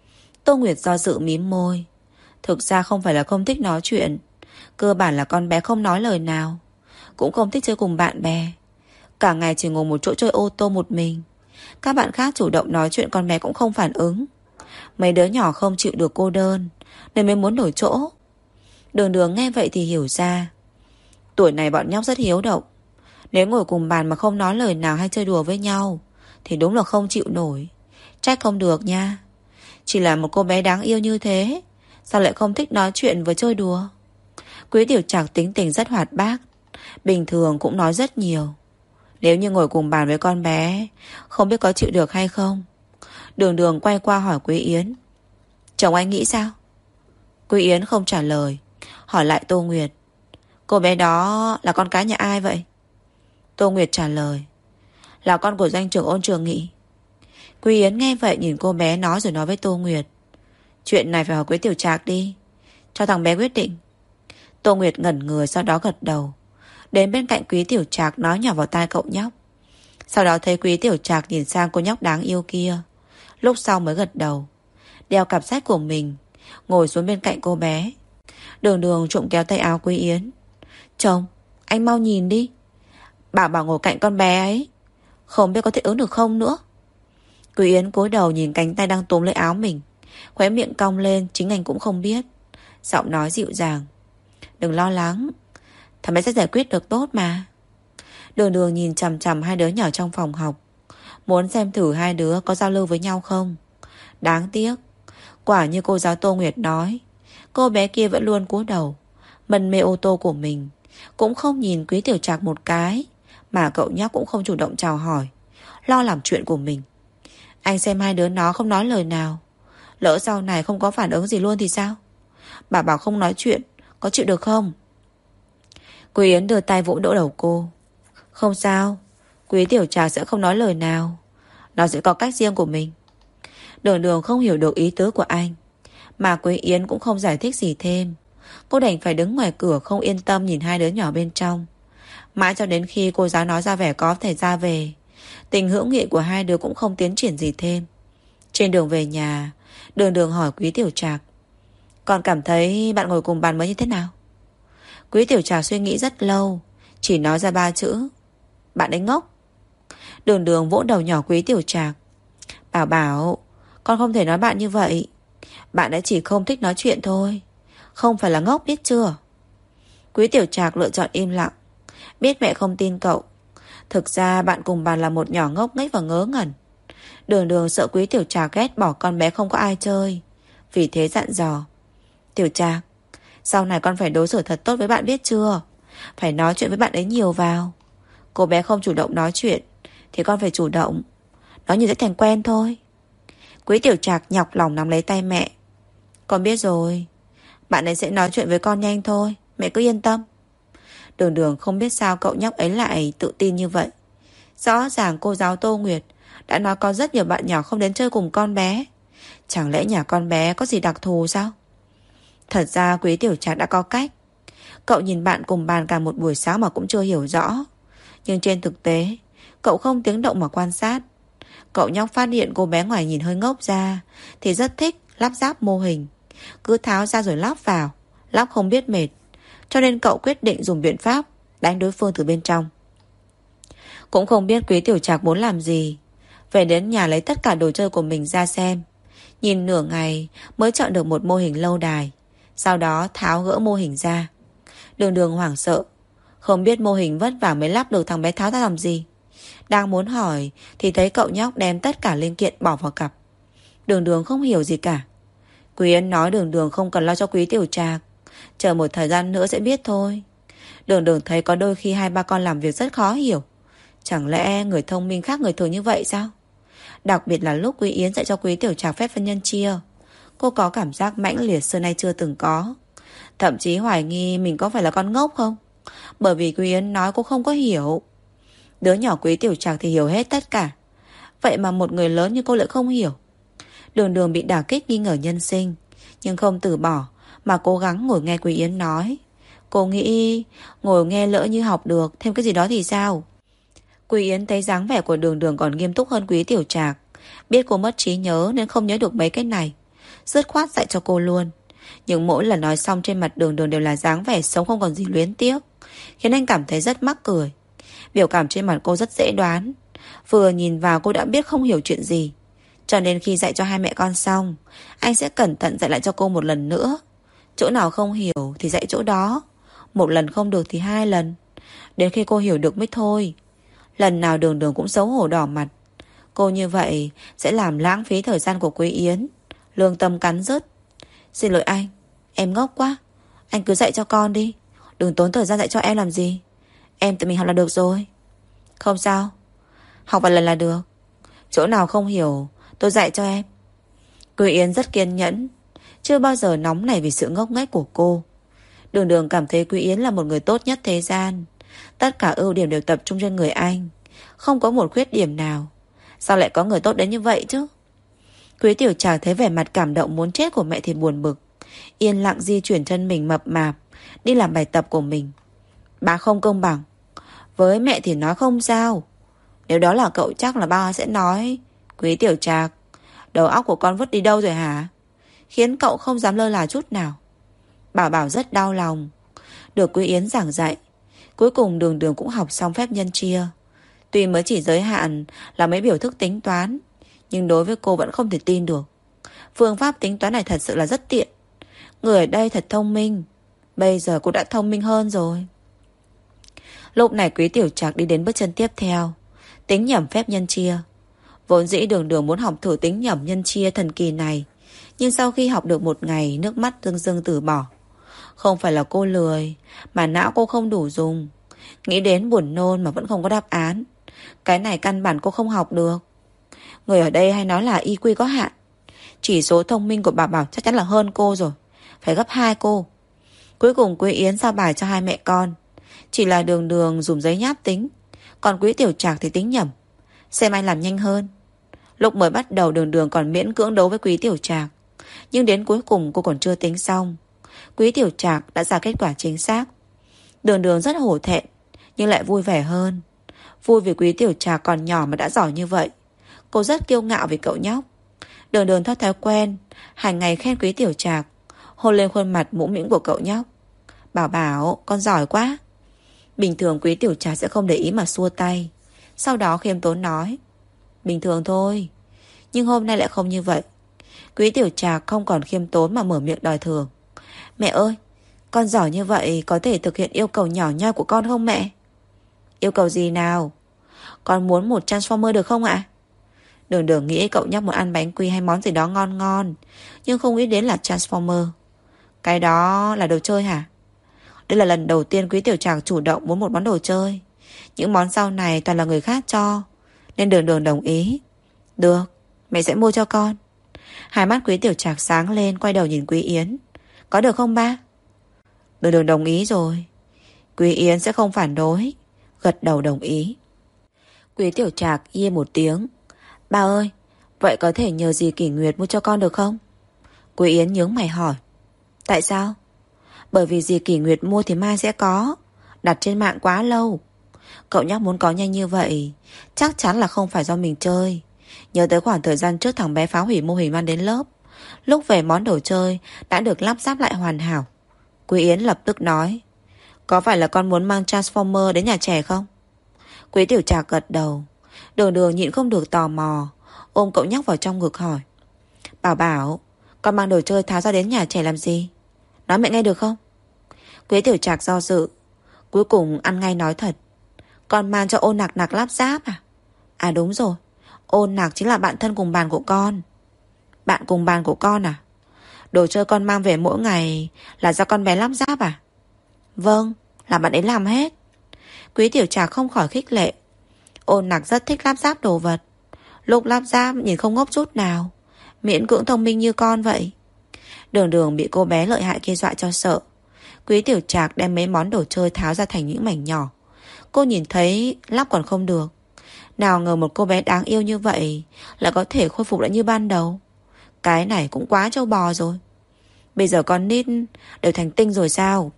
Tô Nguyệt do dự mím môi. Thực ra không phải là không thích nói chuyện, cơ bản là con bé không nói lời nào, cũng không thích chơi cùng bạn bè. Cả ngày chỉ ngồi một chỗ chơi ô tô một mình. Các bạn khác chủ động nói chuyện con bé cũng không phản ứng. Mấy đứa nhỏ không chịu được cô đơn nên mới muốn đổi chỗ. Đường Đường nghe vậy thì hiểu ra. Tuổi này bọn nhóc rất hiếu động. Nếu ngồi cùng bàn mà không nói lời nào hay chơi đùa với nhau thì đúng là không chịu nổi. Trách không được nha. Chỉ là một cô bé đáng yêu như thế, sao lại không thích nói chuyện với chơi đùa? Quý Tiểu Trạc tính tình rất hoạt bát, bình thường cũng nói rất nhiều. Nếu như ngồi cùng bàn với con bé, không biết có chịu được hay không. Đường Đường quay qua hỏi Quý Yến. Chồng anh nghĩ sao? Quý Yến không trả lời, hỏi lại Tô Nguyệt. Cô bé đó là con cái nhà ai vậy? Tô Nguyệt trả lời. Là con của doanh trưởng Ôn Trường Nghị. Quý Yến nghe vậy nhìn cô bé nói rồi nói với Tô Nguyệt. Chuyện này phải hỏi Quý Tiểu Trạc đi, cho thằng bé quyết định. Tô Nguyệt ngẩn người, sau đó gật đầu. Đến bên cạnh Quý Tiểu Trạc nói nhỏ vào tai cậu nhóc. Sau đó thấy Quý Tiểu Trạc nhìn sang cô nhóc đáng yêu kia, lúc sau mới gật đầu, đeo cặp sách của mình, ngồi xuống bên cạnh cô bé. Đường Đường trộm kéo tay áo Quý Yến. Chồng, anh mau nhìn đi. Bảo ngồi cạnh con bé ấy, không biết có thích ứng được không nữa. Quý Yến cúi đầu nhìn cánh tay đang túm lấy áo mình, khóe miệng cong lên, chính anh cũng không biết. Giọng nói dịu dàng. Đừng lo lắng, thằng bé sẽ giải quyết được tốt mà. Đường Đường nhìn chằm chằm hai đứa nhỏ trong phòng học, muốn xem thử hai đứa có giao lưu với nhau không. Đáng tiếc, quả như cô giáo Tô Nguyệt nói, cô bé kia vẫn luôn cúi đầu, mân mê ô tô của mình, cũng không nhìn Quý Tiểu Trạc một cái, mà cậu nhóc cũng không chủ động chào hỏi, lo làm chuyện của mình. Anh xem hai đứa nó không nói lời nào, lỡ sau này không có phản ứng gì luôn thì sao? Bà bảo không nói chuyện, có chịu được không? Quý Yến đưa tay vỗ đỡ đầu cô. Không sao, Quý Tiểu Trạc sẽ không nói lời nào, nó sẽ có cách riêng của mình. Đường Đường không hiểu được ý tứ của anh, mà Quý Yến cũng không giải thích gì thêm. Cô đành phải đứng ngoài cửa không yên tâm nhìn hai đứa nhỏ bên trong. Mãi cho đến khi cô giáo nói ra vẻ có thể ra về, tình hữu nghị của hai đứa cũng không tiến triển gì thêm. Trên đường về nhà, Đường Đường hỏi Quý Tiểu Trạc. Con cảm thấy bạn ngồi cùng bàn mới như thế nào? Quý Tiểu Trạc suy nghĩ rất lâu, chỉ nói ra 3 chữ. Bạn ấy ngốc. Đường Đường vỗ đầu nhỏ Quý Tiểu Trạc. Bảo, con không thể nói bạn như vậy. Bạn ấy chỉ không thích nói chuyện thôi, không phải là ngốc, biết chưa? Quý Tiểu Trạc lựa chọn im lặng. Biết mẹ không tin cậu, thực ra bạn cùng bàn là một nhỏ ngốc nghếch và ngớ ngẩn. Đường Đường sợ Quý Tiểu Trạc ghét bỏ con bé không có ai chơi, vì thế dặn dò. Tiểu Trạc, sau này con phải đối xử thật tốt với bạn, biết chưa? Phải nói chuyện với bạn ấy nhiều vào. Cô bé không chủ động nói chuyện thì con phải chủ động. Nó như sẽ thành quen thôi. Quý Tiểu Trạc nhọc lòng nắm lấy tay mẹ. Con biết rồi, bạn ấy sẽ nói chuyện với con nhanh thôi, mẹ cứ yên tâm. Đường Đường không biết sao cậu nhóc ấy lại tự tin như vậy. Rõ ràng cô giáo Tô Nguyệt đã nói có rất nhiều bạn nhỏ không đến chơi cùng con bé. Chẳng lẽ nhà con bé có gì đặc thù sao? Thật ra Quý Tiểu Trạc đã có cách. Cậu nhìn bạn cùng bàn cả một buổi sáng mà cũng chưa hiểu rõ. Nhưng trên thực tế, cậu không tiếng động mà quan sát. Cậu nhóc phát hiện cô bé ngoài nhìn hơi ngốc ra thì rất thích lắp ráp mô hình. Cứ tháo ra rồi lắp vào, lắp không biết mệt. Cho nên cậu quyết định dùng biện pháp đánh đối phương từ bên trong. Cũng không biết Quý Tiểu Trạc muốn làm gì. Về đến nhà lấy tất cả đồ chơi của mình ra xem. Nhìn nửa ngày mới chọn được một mô hình lâu đài. Sau đó tháo gỡ mô hình ra. Đường Đường hoảng sợ. Không biết mô hình vất vả mới lắp được thằng bé tháo ra làm gì. Đang muốn hỏi thì thấy cậu nhóc đem tất cả linh kiện bỏ vào cặp. Đường Đường không hiểu gì cả. Quý Yến nói Đường Đường không cần lo cho Quý Tiểu Trạc. Chờ một thời gian nữa sẽ biết thôi. Đường Đường thấy có đôi khi hai ba con làm việc rất khó hiểu. Chẳng lẽ người thông minh khác người thường như vậy sao? Đặc biệt là lúc Quý Yến dạy cho Quý Tiểu Trạc phép phân nhân chia, cô có cảm giác mãnh liệt xưa nay chưa từng có. Thậm chí hoài nghi mình có phải là con ngốc không? Bởi vì Quý Yến nói cô không có hiểu. Đứa nhỏ Quý Tiểu Trạc thì hiểu hết tất cả. Vậy mà một người lớn như cô lại không hiểu. Đường Đường bị đả kích nghi ngờ nhân sinh, nhưng không từ bỏ mà cố gắng ngồi nghe Quý Yến nói. Cô nghĩ ngồi nghe lỡ như học được thêm cái gì đó thì sao? Quý Yến thấy dáng vẻ của Đường Đường còn nghiêm túc hơn Quý Tiểu Trạc. Biết cô mất trí nhớ nên không nhớ được mấy cái này, dứt khoát dạy cho cô luôn. Nhưng mỗi lần nói xong trên mặt Đường Đường đều là dáng vẻ sống không còn gì luyến tiếc, khiến anh cảm thấy rất mắc cười. Biểu cảm trên mặt cô rất dễ đoán. Vừa nhìn vào cô đã biết không hiểu chuyện gì. Cho nên khi dạy cho hai mẹ con xong, anh sẽ cẩn thận dạy lại cho cô một lần nữa. Chỗ nào không hiểu thì dạy chỗ đó. Một lần không được thì hai lần, đến khi cô hiểu được mới thôi. Lần nào Đường Đường cũng xấu hổ đỏ mặt. Cô như vậy sẽ làm lãng phí thời gian của Quý Yến. Lương tâm cắn rứt. Xin lỗi anh, em ngốc quá. Anh cứ dạy cho con đi, đừng tốn thời gian dạy cho em làm gì. Em tự mình học là được rồi. Không sao, học vài lần là được. Chỗ nào không hiểu tôi dạy cho em. Quý Yến rất kiên nhẫn, chưa bao giờ nóng nảy vì sự ngốc nghếch của cô. Đường Đường cảm thấy Quý Yến là một người tốt nhất thế gian. Tất cả ưu điểm đều tập trung trên người anh, không có một khuyết điểm nào. Sao lại có người tốt đến như vậy chứ? Quý Tiểu Trạc thấy vẻ mặt cảm động muốn chết của mẹ thì buồn bực. Yên lặng di chuyển chân mình mập mạp đi làm bài tập của mình. Bà không công bằng. Với mẹ thì nói không sao. Nếu đó là cậu chắc là ba sẽ nói Quý Tiểu Trạc, đầu óc của con vứt đi đâu rồi hả? Khiến cậu không dám lơ là chút nào. Bảo Bảo rất đau lòng. Được Quý Yến giảng dạy, cuối cùng Đường Đường cũng học xong phép nhân chia. Tuy mới chỉ giới hạn là mấy biểu thức tính toán, nhưng đối với cô vẫn không thể tin được. Phương pháp tính toán này thật sự là rất tiện. Người ở đây thật thông minh. Bây giờ cô đã thông minh hơn rồi. Lúc này Quý Tiểu Trạc đi đến bước chân tiếp theo, tính nhẩm phép nhân chia. Vốn dĩ Đường Đường muốn học thử tính nhẩm nhân chia thần kỳ này, nhưng sau khi học được một ngày, nước mắt rưng rưng từ bỏ. Không phải là cô lười, mà não cô không đủ dùng. Nghĩ đến buồn nôn mà vẫn không có đáp án. Cái này căn bản cô không học được. Người ở đây hay nói là IQ có hạn. Chỉ số thông minh của bà Bảo chắc chắn là hơn cô rồi, phải gấp 2 cô. Cuối cùng Quý Yến giao bài cho hai mẹ con. Chỉ là Đường Đường dùng giấy nháp tính, còn Quý Tiểu Trạc thì tính nhẩm, xem ai làm nhanh hơn. Lúc mới bắt đầu Đường Đường còn miễn cưỡng đấu với Quý Tiểu Trạc, nhưng đến cuối cùng cô còn chưa tính xong, Quý Tiểu Trạc đã ra kết quả chính xác. Đường Đường rất hổ thẹn, nhưng lại vui vẻ hơn. Vui vì Quý Tiểu Trạc còn nhỏ mà đã giỏi như vậy. Cô rất kiêu ngạo vì cậu nhóc. Đường Đường theo thói quen hàng ngày khen Quý Tiểu Trạc, hôn lên khuôn mặt mũm mĩm của cậu nhóc. Bảo Bảo, con giỏi quá. Bình thường Quý Tiểu Trạc sẽ không để ý mà xua tay, sau đó khiêm tốn nói bình thường thôi. Nhưng hôm nay lại không như vậy. Quý Tiểu Trạc không còn khiêm tốn mà mở miệng đòi thưởng. Mẹ ơi, con giỏi như vậy có thể thực hiện yêu cầu nhỏ nhoi của con không mẹ? Yêu cầu gì nào? Con muốn một Transformer được không ạ? Đường Đường nghĩ cậu nhóc muốn ăn bánh quy hay món gì đó ngon ngon, nhưng không nghĩ đến là Transformer. Cái đó là đồ chơi hả? Đây là lần đầu tiên Quý Tiểu Trạc chủ động muốn một món đồ chơi. Những món sau này toàn là người khác cho, nên Đường Đường đồng ý. Được, mẹ sẽ mua cho con. Hai mắt Quý Tiểu Trạc sáng lên, quay đầu nhìn Quý Yến. Có được không ba? Đường Đường đồng ý rồi. Quý Yến sẽ không phản đối, gật đầu đồng ý. Quý Tiểu Trạc im một tiếng. Ba ơi, vậy có thể nhờ dì Kỷ Nguyệt mua cho con được không? Quý Yến nhướng mày hỏi. Tại sao? Bởi vì dì Kỷ Nguyệt mua thì mai sẽ có. Đặt trên mạng quá lâu. Cậu nhóc muốn có nhanh như vậy, chắc chắn là không phải do mình chơi. Nhớ tới khoảng thời gian trước thằng bé phá hủy mô hình mang đến lớp. Lúc về món đồ chơi đã được lắp ráp lại hoàn hảo. Quý Yến lập tức nói. Có phải là con muốn mang Transformer đến nhà trẻ không? Quý Tiểu Trạc gật đầu. Đường Đường nhịn không được tò mò, ôm cậu nhóc vào trong ngực hỏi. Bảo Bảo, con mang đồ chơi tháo ra đến nhà trẻ làm gì? Nói mẹ nghe được không? Quý Tiểu Trạc do dự, cuối cùng ăn ngay nói thật. Con mang cho Ôn Nạc Nạc lắp ráp à? À đúng rồi, Ôn Nạc chính là bạn thân cùng bàn của con. Bạn cùng bàn của con à? Đồ chơi con mang về mỗi ngày là do con bé lắp ráp à? Vâng, là bạn ấy làm hết. Quý Tiểu Trạc không khỏi khích lệ. Ôn Nạc rất thích lắp ráp đồ vật. Lúc lắp ráp nhìn không ngốc chút nào, miễn cưỡng thông minh như con vậy. Đường Đường bị cô bé lợi hại kia dọa cho sợ. Quý Tiểu Trạc đem mấy món đồ chơi tháo ra thành những mảnh nhỏ. Cô nhìn thấy lắp còn không được. Nào ngờ một cô bé đáng yêu như vậy lại có thể khôi phục lại như ban đầu. Cái này cũng quá trâu bò rồi. Bây giờ con nít đều thành tinh rồi sao?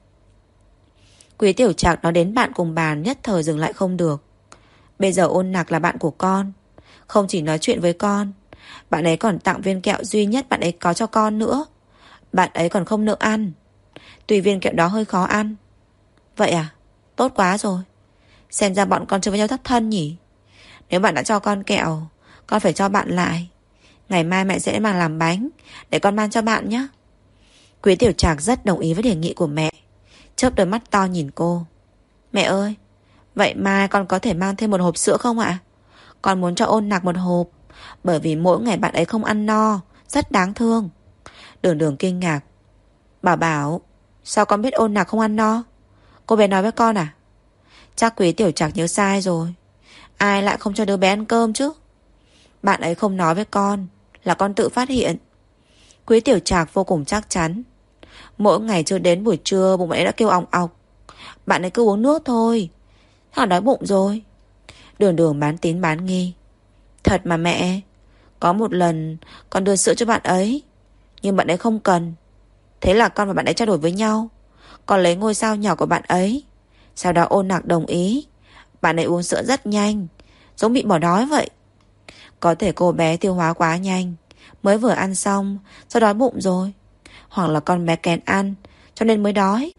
Quý Tiểu Trạc nói đến bạn cùng bàn nhất thời dừng lại không được. Bây giờ Ôn Nạc là bạn của con. Không chỉ nói chuyện với con, bạn ấy còn tặng viên kẹo duy nhất bạn ấy có cho con nữa. Bạn ấy còn không nỡ ăn. Tuy viên kẹo đó hơi khó ăn. Vậy à? Tốt quá rồi. Xem ra bọn con chơi với nhau thất thân nhỉ. Nếu bạn đã cho con kẹo, con phải cho bạn lại. Ngày mai mẹ sẽ mang làm bánh để con mang cho bạn nhé. Quý Tiểu Trạc rất đồng ý với đề nghị của mẹ, chớp đôi mắt to nhìn cô. Mẹ ơi, vậy mai con có thể mang thêm một hộp sữa không ạ? Con muốn cho Ôn Nạc một hộp, bởi vì mỗi ngày bạn ấy không ăn no, rất đáng thương. Đường Đường kinh ngạc. Bảo Bảo, sao con biết Ôn Nạc không ăn no? Cô bé nói với con à? Chắc Quý Tiểu Trạc nhớ sai rồi. Ai lại không cho đứa bé ăn cơm chứ? Bạn ấy không nói với con, là con tự phát hiện. Quý Tiểu Trạc vô cùng chắc chắn. Mỗi ngày chưa đến buổi trưa bụng bạn ấy đã kêu òng ọc. Bạn ấy cứ uống nước thôi. Thằng đói bụng rồi. Đường Đường bán tín bán nghi. Thật mà mẹ, có một lần con đưa sữa cho bạn ấy, nhưng bạn ấy không cần. Thế là con và bạn ấy trao đổi với nhau. Con lấy ngôi sao nhỏ của bạn ấy. Sau đó Ôn Nạc đồng ý. Bạn ấy uống sữa rất nhanh, giống bị bỏ đói vậy. Có thể cô bé tiêu hóa quá nhanh, mới vừa ăn xong sau đói bụng rồi. Hoặc là con bé kén ăn cho nên mới đói.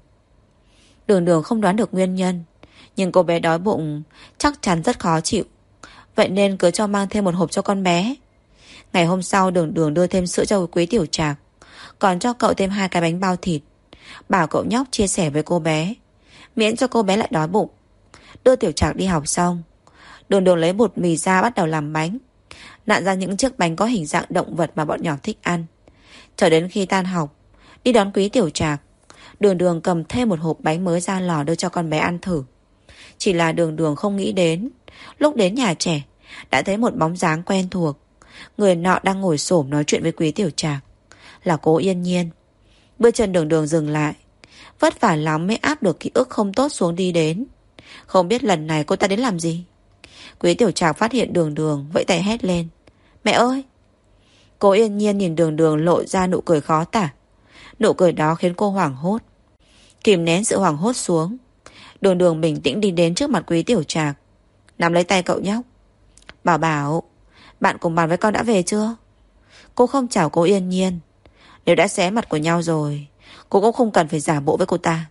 Đường Đường không đoán được nguyên nhân, nhưng cô bé đói bụng chắc chắn rất khó chịu. Vậy nên cứ cho mang thêm một hộp cho con bé. Ngày hôm sau Đường Đường đưa thêm sữa cho Quý Tiểu Trạc, còn cho cậu thêm 2 cái bánh bao thịt, bảo cậu nhóc chia sẻ với cô bé, miễn cho cô bé lại đói bụng. Đưa Tiểu Trạc đi học xong, Đường Đường lấy bột mì ra bắt đầu làm bánh, nặn ra những chiếc bánh có hình dạng động vật mà bọn nhỏ thích ăn. Chờ đến khi tan học, đi đón Quý Tiểu Trạc, Đường Đường cầm thêm một hộp bánh mới ra lò đưa cho con bé ăn thử. Chỉ là Đường Đường không nghĩ đến, lúc đến nhà trẻ đã thấy một bóng dáng quen thuộc. Người nọ đang ngồi xổm nói chuyện với Quý Tiểu Trạc, là Cố Yên Nhiên. Bước chân Đường Đường dừng lại, vất vả lắm mới áp được ký ức không tốt xuống đi đến. Không biết lần này cô ta đến làm gì. Quý Tiểu Trạc phát hiện Đường Đường, vẫy tay hét lên. Mẹ ơi! Cố Yên Nhiên nhìn Đường Đường lộ ra nụ cười khó tả. Nụ cười đó khiến cô hoảng hốt. Kìm nén sự hoảng hốt xuống, Đường Đường bình tĩnh đi đến trước mặt Quý Tiểu Trạc, nắm lấy tay cậu nhóc. Bảo Bảo, bạn cùng bàn với con đã về chưa? Cô không chào Cố Yên Nhiên. Nếu đã xé mặt của nhau rồi, cô cũng không cần phải giả bộ với cô ta.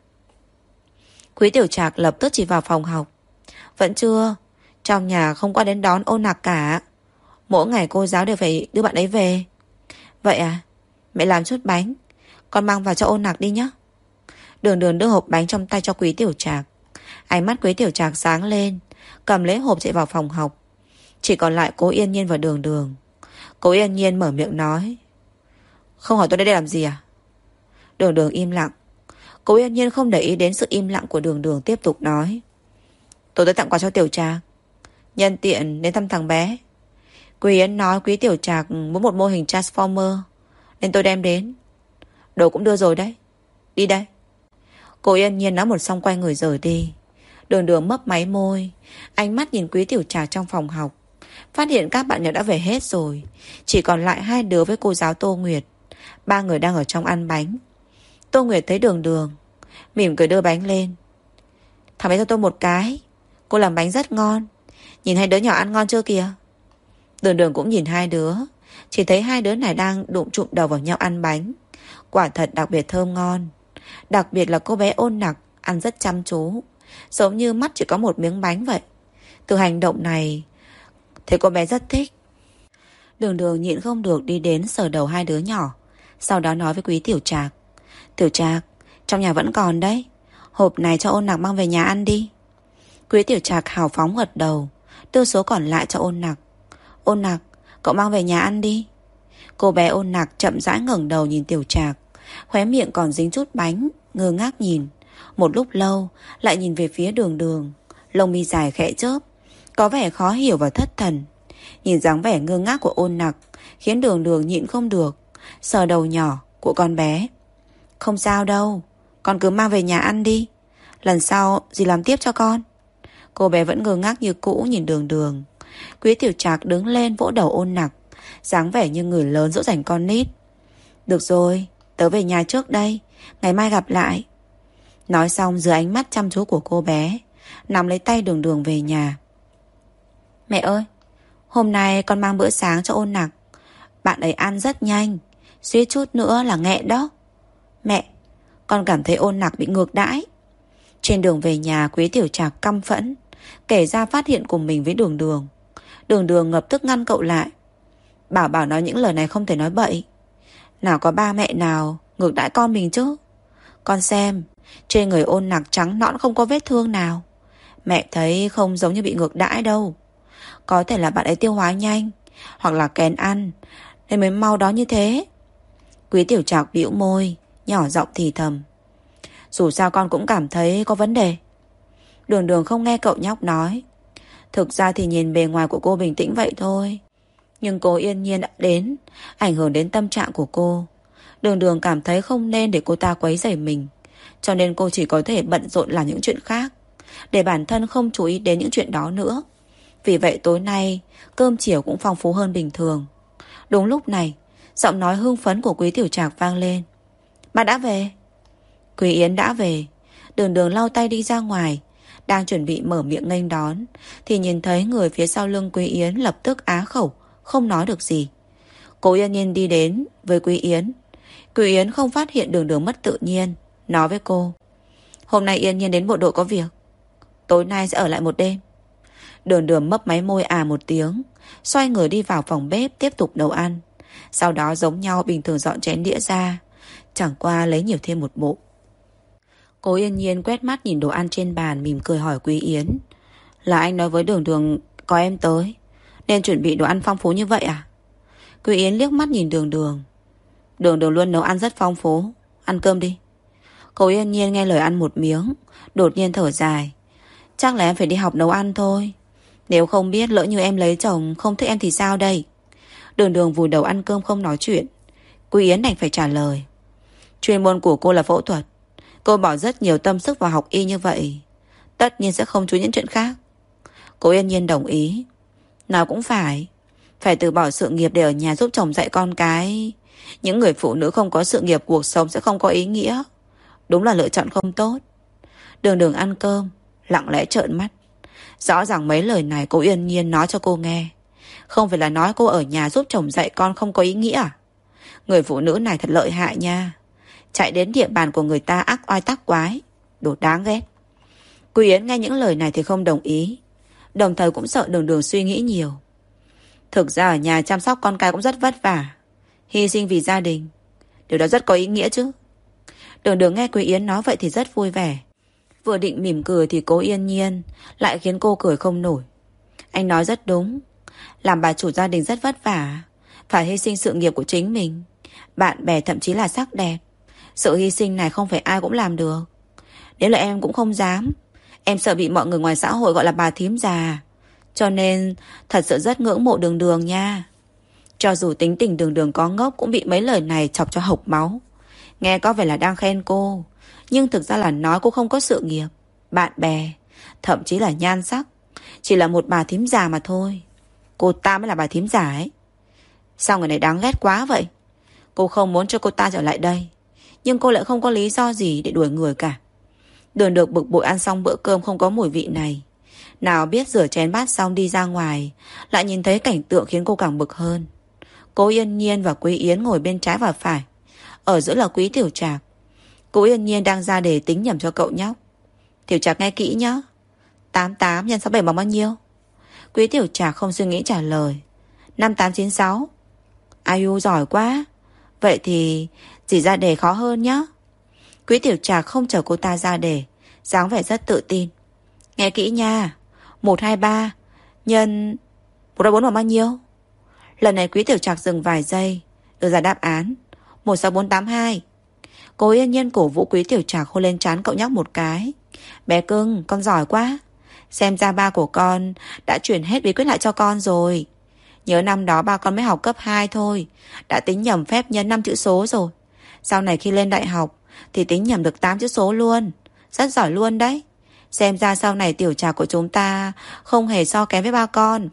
Quý Tiểu Trạc lập tức chỉ vào phòng học. Vẫn chưa. Trong nhà không có đến đón Ôn Nạc cả. Mỗi ngày cô giáo đều phải đưa bạn ấy về. Vậy à? Mẹ làm chút bánh, con mang vào cho Ôn Nạc đi nhé. Đường Đường đưa hộp bánh trong tay cho Quý Tiểu Trạc. Ánh mắt Quý Tiểu Trạc sáng lên, cầm lấy hộp chạy vào phòng học. Chỉ còn lại Cố Yên Nhiên và Đường Đường. Cố Yên Nhiên mở miệng nói. Không hỏi tôi đây làm gì à? Đường Đường im lặng. Cố Yên Nhiên không để ý đến sự im lặng của Đường Đường, tiếp tục nói. Tôi tới tặng quà cho Tiểu Trạc, nhân tiện đến thăm thằng bé. Quý Yến nói Quý Tiểu Trạc muốn một mô hình Transformer nên tôi đem đến. Đồ cũng đưa rồi đấy. Đi đây. Cô yên nhiên nói một xong quay người rời đi. Đường Đường mấp máy môi, ánh mắt nhìn Quý Tiểu Trạc trong phòng học. Phát hiện các bạn nhỏ đã về hết rồi, chỉ còn lại hai đứa với cô giáo Tô Nguyệt. Ba người đang ở trong ăn bánh. Tô Nguyệt thấy Đường Đường, mỉm cười đưa bánh lên. Thằng bé cho tôi một cái, cô làm bánh rất ngon. Nhìn hai đứa nhỏ ăn ngon chưa kìa. Đường Đường cũng nhìn hai đứa, chỉ thấy hai đứa này đang đụng chụm đầu vào nhau ăn bánh. Quả thật đặc biệt thơm ngon. Đặc biệt là cô bé Ôn Nặc ăn rất chăm chú, giống như mắt chỉ có một miếng bánh vậy. Từ hành động này thấy cô bé rất thích. Đường Đường nhịn không được đi đến sờ đầu hai đứa nhỏ, sau đó nói với Quý Tiểu Trạc. Tiểu Trạc, trong nhà vẫn còn đấy, hộp này cho Ôn Nặc mang về nhà ăn đi. Quý Tiểu Trạc hào phóng gật đầu, đưa số còn lại cho Ôn Nặc. Ôn Nặc, cậu mang về nhà ăn đi. Cô bé Ôn Nặc chậm rãi ngẩng đầu nhìn Tiểu Trạc, khóe miệng còn dính chút bánh, ngơ ngác nhìn. Một lúc lâu lại nhìn về phía Đường Đường, lông mi dài khẽ chớp, có vẻ khó hiểu và thất thần. Nhìn dáng vẻ ngơ ngác của Ôn Nặc khiến Đường Đường nhịn không được, sờ đầu nhỏ của con bé. Không sao đâu, con cứ mang về nhà ăn đi, lần sau dì làm tiếp cho con. Cô bé vẫn ngơ ngác như cũ nhìn Đường Đường. Quý Tiểu Trạc đứng lên vỗ đầu Ôn Nặc, dáng vẻ như người lớn dỗ dành con nít. Được rồi, tớ về nhà trước đây, ngày mai gặp lại. Nói xong dưới ánh mắt chăm chú của cô bé, nắm lấy tay Đường Đường về nhà. Mẹ ơi, hôm nay con mang bữa sáng cho Ôn Nặc. Bạn ấy ăn rất nhanh, suýt chút nữa là nghẹn đó. Mẹ, con cảm thấy Ôn Nặc bị ngược đãi. Trên đường về nhà, Quý Tiểu Trạc căm phẫn kể ra phát hiện của mình với Đường Đường. Đường Đường ngập tức ngăn cậu lại. Bảo nói những lời này không thể nói bậy. Nào có ba mẹ nào ngược đãi con mình chứ. Con xem, trên người Ôn Nặc trắng nõn không có vết thương nào. Mẹ thấy không giống như bị ngược đãi đâu. Có thể là bạn ấy tiêu hóa nhanh, hoặc là kén ăn nên mới mau đó như thế. Quý Tiểu Trạc bĩu môi, nhỏ giọng thì thầm. Dù sao con cũng cảm thấy có vấn đề. Đường Đường không nghe cậu nhóc nói. Thực ra thì nhìn bề ngoài của cô bình tĩnh vậy thôi, nhưng cô yên nhiên đã đến, ảnh hưởng đến tâm trạng của cô. Đường Đường cảm thấy không nên để cô ta quấy rầy mình, cho nên cô chỉ có thể bận rộn làm những chuyện khác, để bản thân không chú ý đến những chuyện đó nữa. Vì vậy tối nay cơm chiều cũng phong phú hơn bình thường. Đúng lúc này, giọng nói hưng phấn của Quý Tiểu Trạc vang lên. Bà đã về. Quý Yến đã về. Đường Đường lau tay đi ra ngoài, đang chuẩn bị mở miệng nghênh đón thì nhìn thấy người phía sau lưng Quý Yến lập tức á khẩu, không nói được gì. Cô yên nhiên đi đến với Quý Yến. Quý Yến không phát hiện Đường Đường mất tự nhiên, nói với cô. Hôm nay yên nhiên đến bộ đội có việc, tối nay sẽ ở lại một đêm. Đường Đường mấp máy môi một tiếng, xoay người đi vào phòng bếp tiếp tục nấu ăn. Sau đó giống nhau bình thường dọn chén đĩa ra, chẳng qua lấy nhiều thêm một bộ. Cô yên nhiên quét mắt nhìn đồ ăn trên bàn, mỉm cười hỏi Quý Yến. Là anh nói với Đường Đường có em tới nên chuẩn bị đồ ăn phong phú như vậy à? Quý Yến liếc mắt nhìn Đường Đường. Đường Đường luôn nấu ăn rất phong phú, ăn cơm đi. Cô yên nhiên nghe lời ăn một miếng, đột nhiên thở dài. Chắc là em phải đi học nấu ăn thôi. Nếu không biết lỡ như em lấy chồng không thích em thì sao đây? Đường Đường vùi đầu ăn cơm không nói chuyện. Quý Yến đành phải trả lời. Chuyên môn của cô là phẫu thuật, cô bỏ rất nhiều tâm sức vào học y như vậy, tất nhiên sẽ không chú ý những chuyện khác. Cô yên nhiên đồng ý. Nào cũng phải từ bỏ sự nghiệp để ở nhà giúp chồng dạy con cái. Những người phụ nữ không có sự nghiệp, cuộc sống sẽ không có ý nghĩa. Đúng là lựa chọn không tốt. Đường Đường ăn cơm lặng lẽ trợn mắt. Rõ ràng mấy lời này cô yên nhiên nói cho cô nghe, không phải là nói cô ở nhà giúp chồng dạy con không có ý nghĩa à? Người phụ nữ này thật lợi hại nha, chạy đến địa bàn của người ta ác oai tác quái, đồ đáng ghét. Quý Yến nghe những lời này thì không đồng ý, đồng thời cũng sợ Đường Đường suy nghĩ nhiều. Thực ra ở nhà chăm sóc con cái cũng rất vất vả, hy sinh vì gia đình, điều đó rất có ý nghĩa chứ. Đường Đường nghe Quý Yến nói vậy thì rất vui vẻ. Vừa định mỉm cười thì cô yên nhiên lại khiến cô cười không nổi. Anh nói rất đúng, làm bà chủ gia đình rất vất vả, phải hy sinh sự nghiệp của chính mình, bạn bè, thậm chí là sắc đẹp. Sự hy sinh này không phải ai cũng làm được. Nếu là em cũng không dám. Em sợ bị mọi người ngoài xã hội gọi là bà thím già, Cho nên thật sự rất ngưỡng mộ Đường Đường nha. Cho dù tính tình Đường Đường có ngốc cũng bị mấy lời này chọc cho hộc máu. Nghe có vẻ là đang khen cô, nhưng thực ra là nói cô không có sự nghiệp, bạn bè, thậm chí là nhan sắc. Chỉ là một bà thím già mà thôi. Cô ta mới là bà thím già ấy. Sao người này đáng ghét quá vậy? Cô không muốn cho cô ta trở lại đây, nhưng cô lại không có lý do gì để đuổi người cả. Đường được bực bội ăn xong bữa cơm không có mùi vị này. Nào biết rửa chén bát xong đi ra ngoài, lại nhìn thấy cảnh tượng khiến cô càng bực hơn. Cố Yên Nhiên và Quý Yến ngồi bên trái và phải, ở giữa là Quý Tiểu Trạc. Cố Yên Nhiên đang ra đề tính nhầm cho cậu nhóc. Tiểu Trạc nghe kỹ nhá. 88 nhân 67 bằng bao nhiêu? Quý Tiểu Trạc không suy nghĩ trả lời. 5896. Ai u giỏi quá. Vậy thì chỉ ra đề khó hơn nhá. Quý Tiểu Trạc không chờ cô ta ra đề, dáng vẻ rất tự tin. Nghe kỹ nha. 123 nhân 124 bằng bao nhiêu? Lần này Quý Tiểu Trạc dừng vài giây, đưa ra đáp án. 16482. Cố Yên Nhiên cổ vũ Quý Tiểu Trạc hôn lên trán cậu nhóc một cái. Bé cưng, con giỏi quá. Xem ra ba của con đã chuyển hết bí quyết lại cho con rồi. Nhớ năm đó ba con mới học cấp 2 thôi, đã tính nhầm phép nhân 5 chữ số rồi. Sau này khi lên đại học thì tính nhầm được 8 chữ số luôn. Rất giỏi luôn đấy. Xem ra sau này Tiểu Trạc của chúng ta không hề so kém với ba con.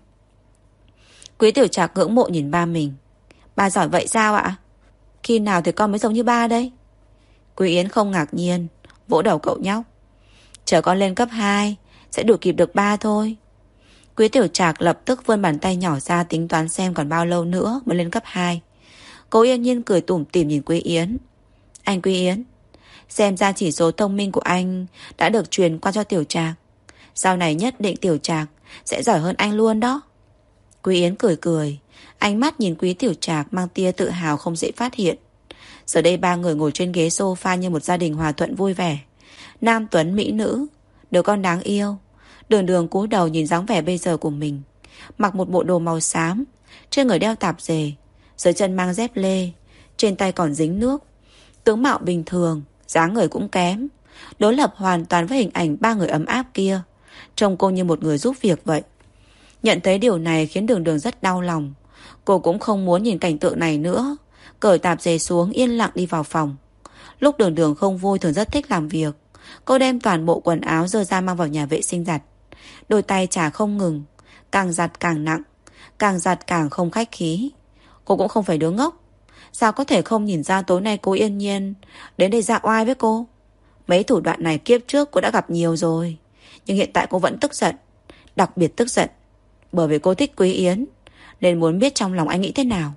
Quý Tiểu Trạc ngưỡng mộ nhìn ba mình. Ba giỏi vậy sao ạ? Khi nào thì con mới giống như ba đây? Quý Yến không ngạc nhiên, vỗ đầu cậu nhóc. Chờ con lên cấp 2 sẽ đuổi kịp được ba thôi. Quý Tiểu Trạc lập tức vươn bàn tay nhỏ ra tính toán xem còn bao lâu nữa mới lên cấp 2. Cố Yên Nhiên cười tủm tỉm nhìn Quý Yến. Anh Quý Yến, xem ra chỉ số thông minh của anh đã được truyền qua cho Tiểu Trạc. Sau này nhất định Tiểu Trạc sẽ giỏi hơn anh luôn đó. Quý Yến cười cười, ánh mắt nhìn Quý Tiểu Trạc mang tia tự hào không dễ phát hiện. Giờ đây ba người ngồi trên ghế sofa như một gia đình hòa thuận vui vẻ. Nam tuấn mỹ nữ, đứa con đáng yêu. Đường Đường cúi đầu nhìn dáng vẻ bây giờ của mình, mặc một bộ đồ màu xám, trên người đeo tạp dề, dưới chân mang dép lê, trên tay còn dính nước. Tướng mạo bình thường, dáng người cũng kém, đối lập hoàn toàn với hình ảnh ba người ấm áp kia. Trông cô như một người giúp việc vậy. Nhận thấy điều này khiến Đường Đường rất đau lòng. Cô cũng không muốn nhìn cảnh tượng này nữa, cởi tạp dề xuống yên lặng đi vào phòng. Lúc Đường Đường không vui thường rất thích làm việc, cô đem toàn bộ quần áo dơ ra mang vào nhà vệ sinh giặt. Đôi tay chả không ngừng, càng giặt càng nặng, càng giặt càng không khách khí. Cô cũng không phải đứa ngốc, sao có thể không nhìn ra tối nay cô Yên Nhiên đến đây dạ oai với cô. Mấy thủ đoạn này kiếp trước cô đã gặp nhiều rồi, nhưng hiện tại cô vẫn tức giận. Đặc biệt tức giận bởi vì cô thích Quý Yến, nên muốn biết trong lòng anh nghĩ thế nào.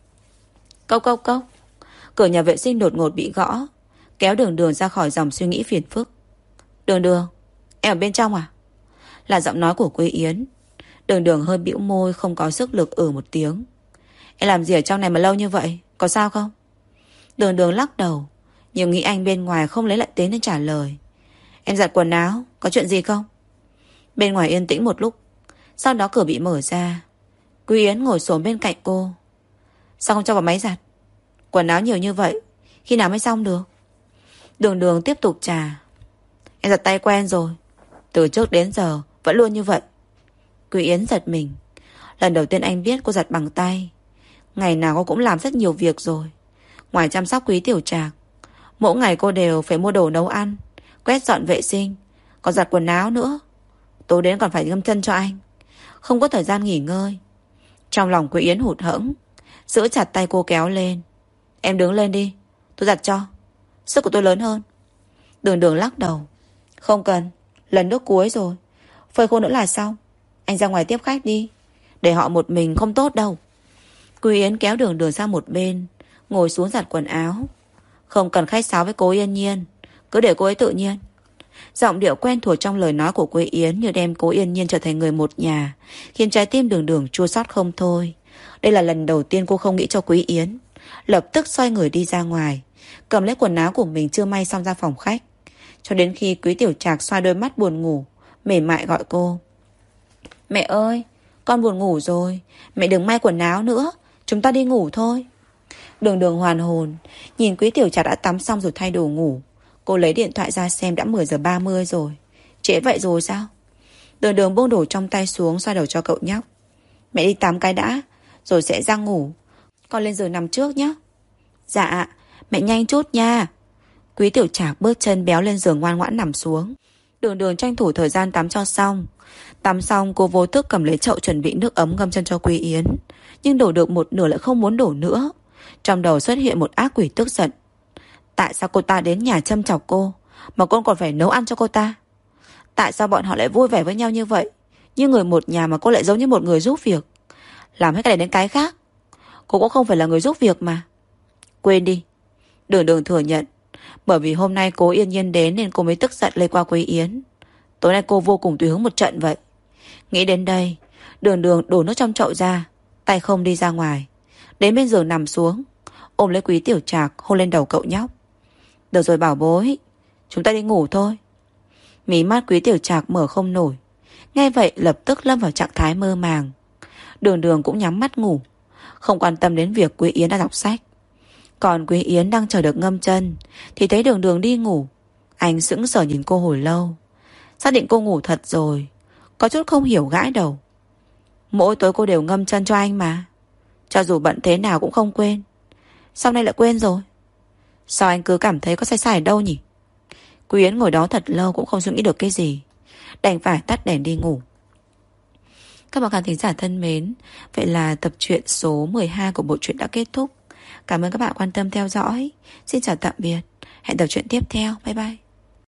Cốc cốc cốc. Cửa nhà vệ sinh đột ngột bị gõ, kéo Đường Đường ra khỏi dòng suy nghĩ phiền phức. Đường Đường, em ở bên trong à? Là giọng nói của Quý Yến. Đường Đường hơi bĩu môi, không có sức lực một tiếng. Em làm gì ở trong này mà lâu như vậy, có sao không? Đường Đường lắc đầu, nhưng nghĩ anh bên ngoài không lấy lại tiếng nên trả lời. Em giặt quần áo, có chuyện gì không? Bên ngoài yên tĩnh một lúc, sau đó cửa bị mở ra. Quý Yến ngồi xổm bên cạnh cô. Sao không cho vào máy giặt? Quần áo nhiều như vậy, khi nào mới xong được? Đường Đường tiếp tục trả. Em giặt tay quen rồi, từ trước đến giờ vẫn luôn như vậy. Quý Yến giật mình. Lần đầu tiên anh biết cô giặt bằng tay. Ngày nào cô cũng làm rất nhiều việc rồi. Ngoài chăm sóc Quý Tiểu Trạc, mỗi ngày cô đều phải mua đồ nấu ăn, quét dọn vệ sinh, còn giặt quần áo nữa. Tối đến còn phải ngâm chân cho anh, không có thời gian nghỉ ngơi. Trong lòng Quý Yến hụt hẫng, giữ chặt tay cô kéo lên. Em đứng lên đi, tôi giặt cho, sức của tôi lớn hơn. Đường Đường lắc đầu. Không cần, lần nước cuối rồi, phơi khô nữa là xong. Anh ra ngoài tiếp khách đi, để họ một mình không tốt đâu. Quý Yến kéo Đường Đường sang một bên, ngồi xuống giặt quần áo. Không cần khách sáo với cô Yên Nhiên, cứ để cô ấy tự nhiên. Giọng điệu quen thuộc trong lời nói của Quý Yến như đem cô Yên Nhiên trở thành người một nhà, khiến trái tim Đường Đường chua xót không thôi. Đây là lần đầu tiên cô không nghĩ cho Quý Yến. Lập tức xoay người đi ra ngoài, cầm lấy quần áo của mình chưa may xong ra phòng khách, cho đến khi Quý Tiểu Trạc xoa đôi mắt buồn ngủ, mềm mại gọi cô. Mẹ ơi, con buồn ngủ rồi, mẹ đừng may quần áo nữa, chúng ta đi ngủ thôi. Đường Đường hoàn hồn, nhìn Quý Tiểu Trạc đã tắm xong rồi thay đồ ngủ. Cô lấy điện thoại ra xem đã 10 giờ 30 rồi. Trễ vậy rồi sao? Đường Đường buông đồ trong tay xuống, xoa đầu cho cậu nhóc. Mẹ đi tắm cái đã, rồi sẽ ra ngủ. Con lên giường nằm trước nhé. Dạ, mẹ nhanh chút nha. Quý Tiểu Trạc bước chân béo lên giường ngoan ngoãn nằm xuống. Đường Đường tranh thủ thời gian tắm cho xong. Tắm xong cô vô thức cầm lấy chậu chuẩn bị nước ấm ngâm chân cho Quý Yến. Nhưng đổ được một nửa lại không muốn đổ nữa. Trong đầu xuất hiện một ác quỷ tức giận. Tại sao cô ta đến nhà châm chọc cô mà cô còn phải nấu ăn cho cô ta? Tại sao bọn họ lại vui vẻ với nhau như vậy? Như người một nhà mà cô lại giống như một người giúp việc. Làm hết cái này đến cái khác. Cô cũng không phải là người giúp việc mà. Quên đi. Đường Đường thừa nhận. Bởi vì hôm nay cô Yên Nhiên đến nên cô mới tức giận lây qua Quý Yến. Tối nay cô vô cùng tùy hứng một trận vậy. Nghĩ đến đây, Đường Đường đổ nước trong chậu ra, tay không đi ra ngoài. Đến bên giường nằm xuống, ôm lấy Quý Tiểu Trạc, hôn lên đầu cậu nhóc. Được rồi bảo bối, chúng ta đi ngủ thôi. Mí mắt Quý Tiểu Trạc mở không nổi. Nghe vậy lập tức lâm vào trạng thái mơ màng. Đường Đường cũng nhắm mắt ngủ, không quan tâm đến việc Quý Yến đang đọc sách. Còn Quý Yến đang chờ được ngâm chân thì thấy Đường Đường đi ngủ. Anh sững sờ nhìn cô hồi lâu. Xác định cô ngủ thật rồi, có chút không hiểu gãi đầu. Mỗi tối cô đều ngâm chân cho anh mà. Cho dù bận thế nào cũng không quên. Sau này lại quên rồi. Sao anh cứ cảm thấy có sai sai ở đâu nhỉ? Quý Yến ngồi đó thật lâu cũng không suy nghĩ được cái gì, đành phải tắt đèn đi ngủ. Các bạn khán thính giả thân mến, vậy là tập truyện số 12 của bộ truyện đã kết thúc. Cảm ơn các bạn quan tâm theo dõi. Xin chào tạm biệt. Hẹn tập truyện tiếp theo. Bye bye.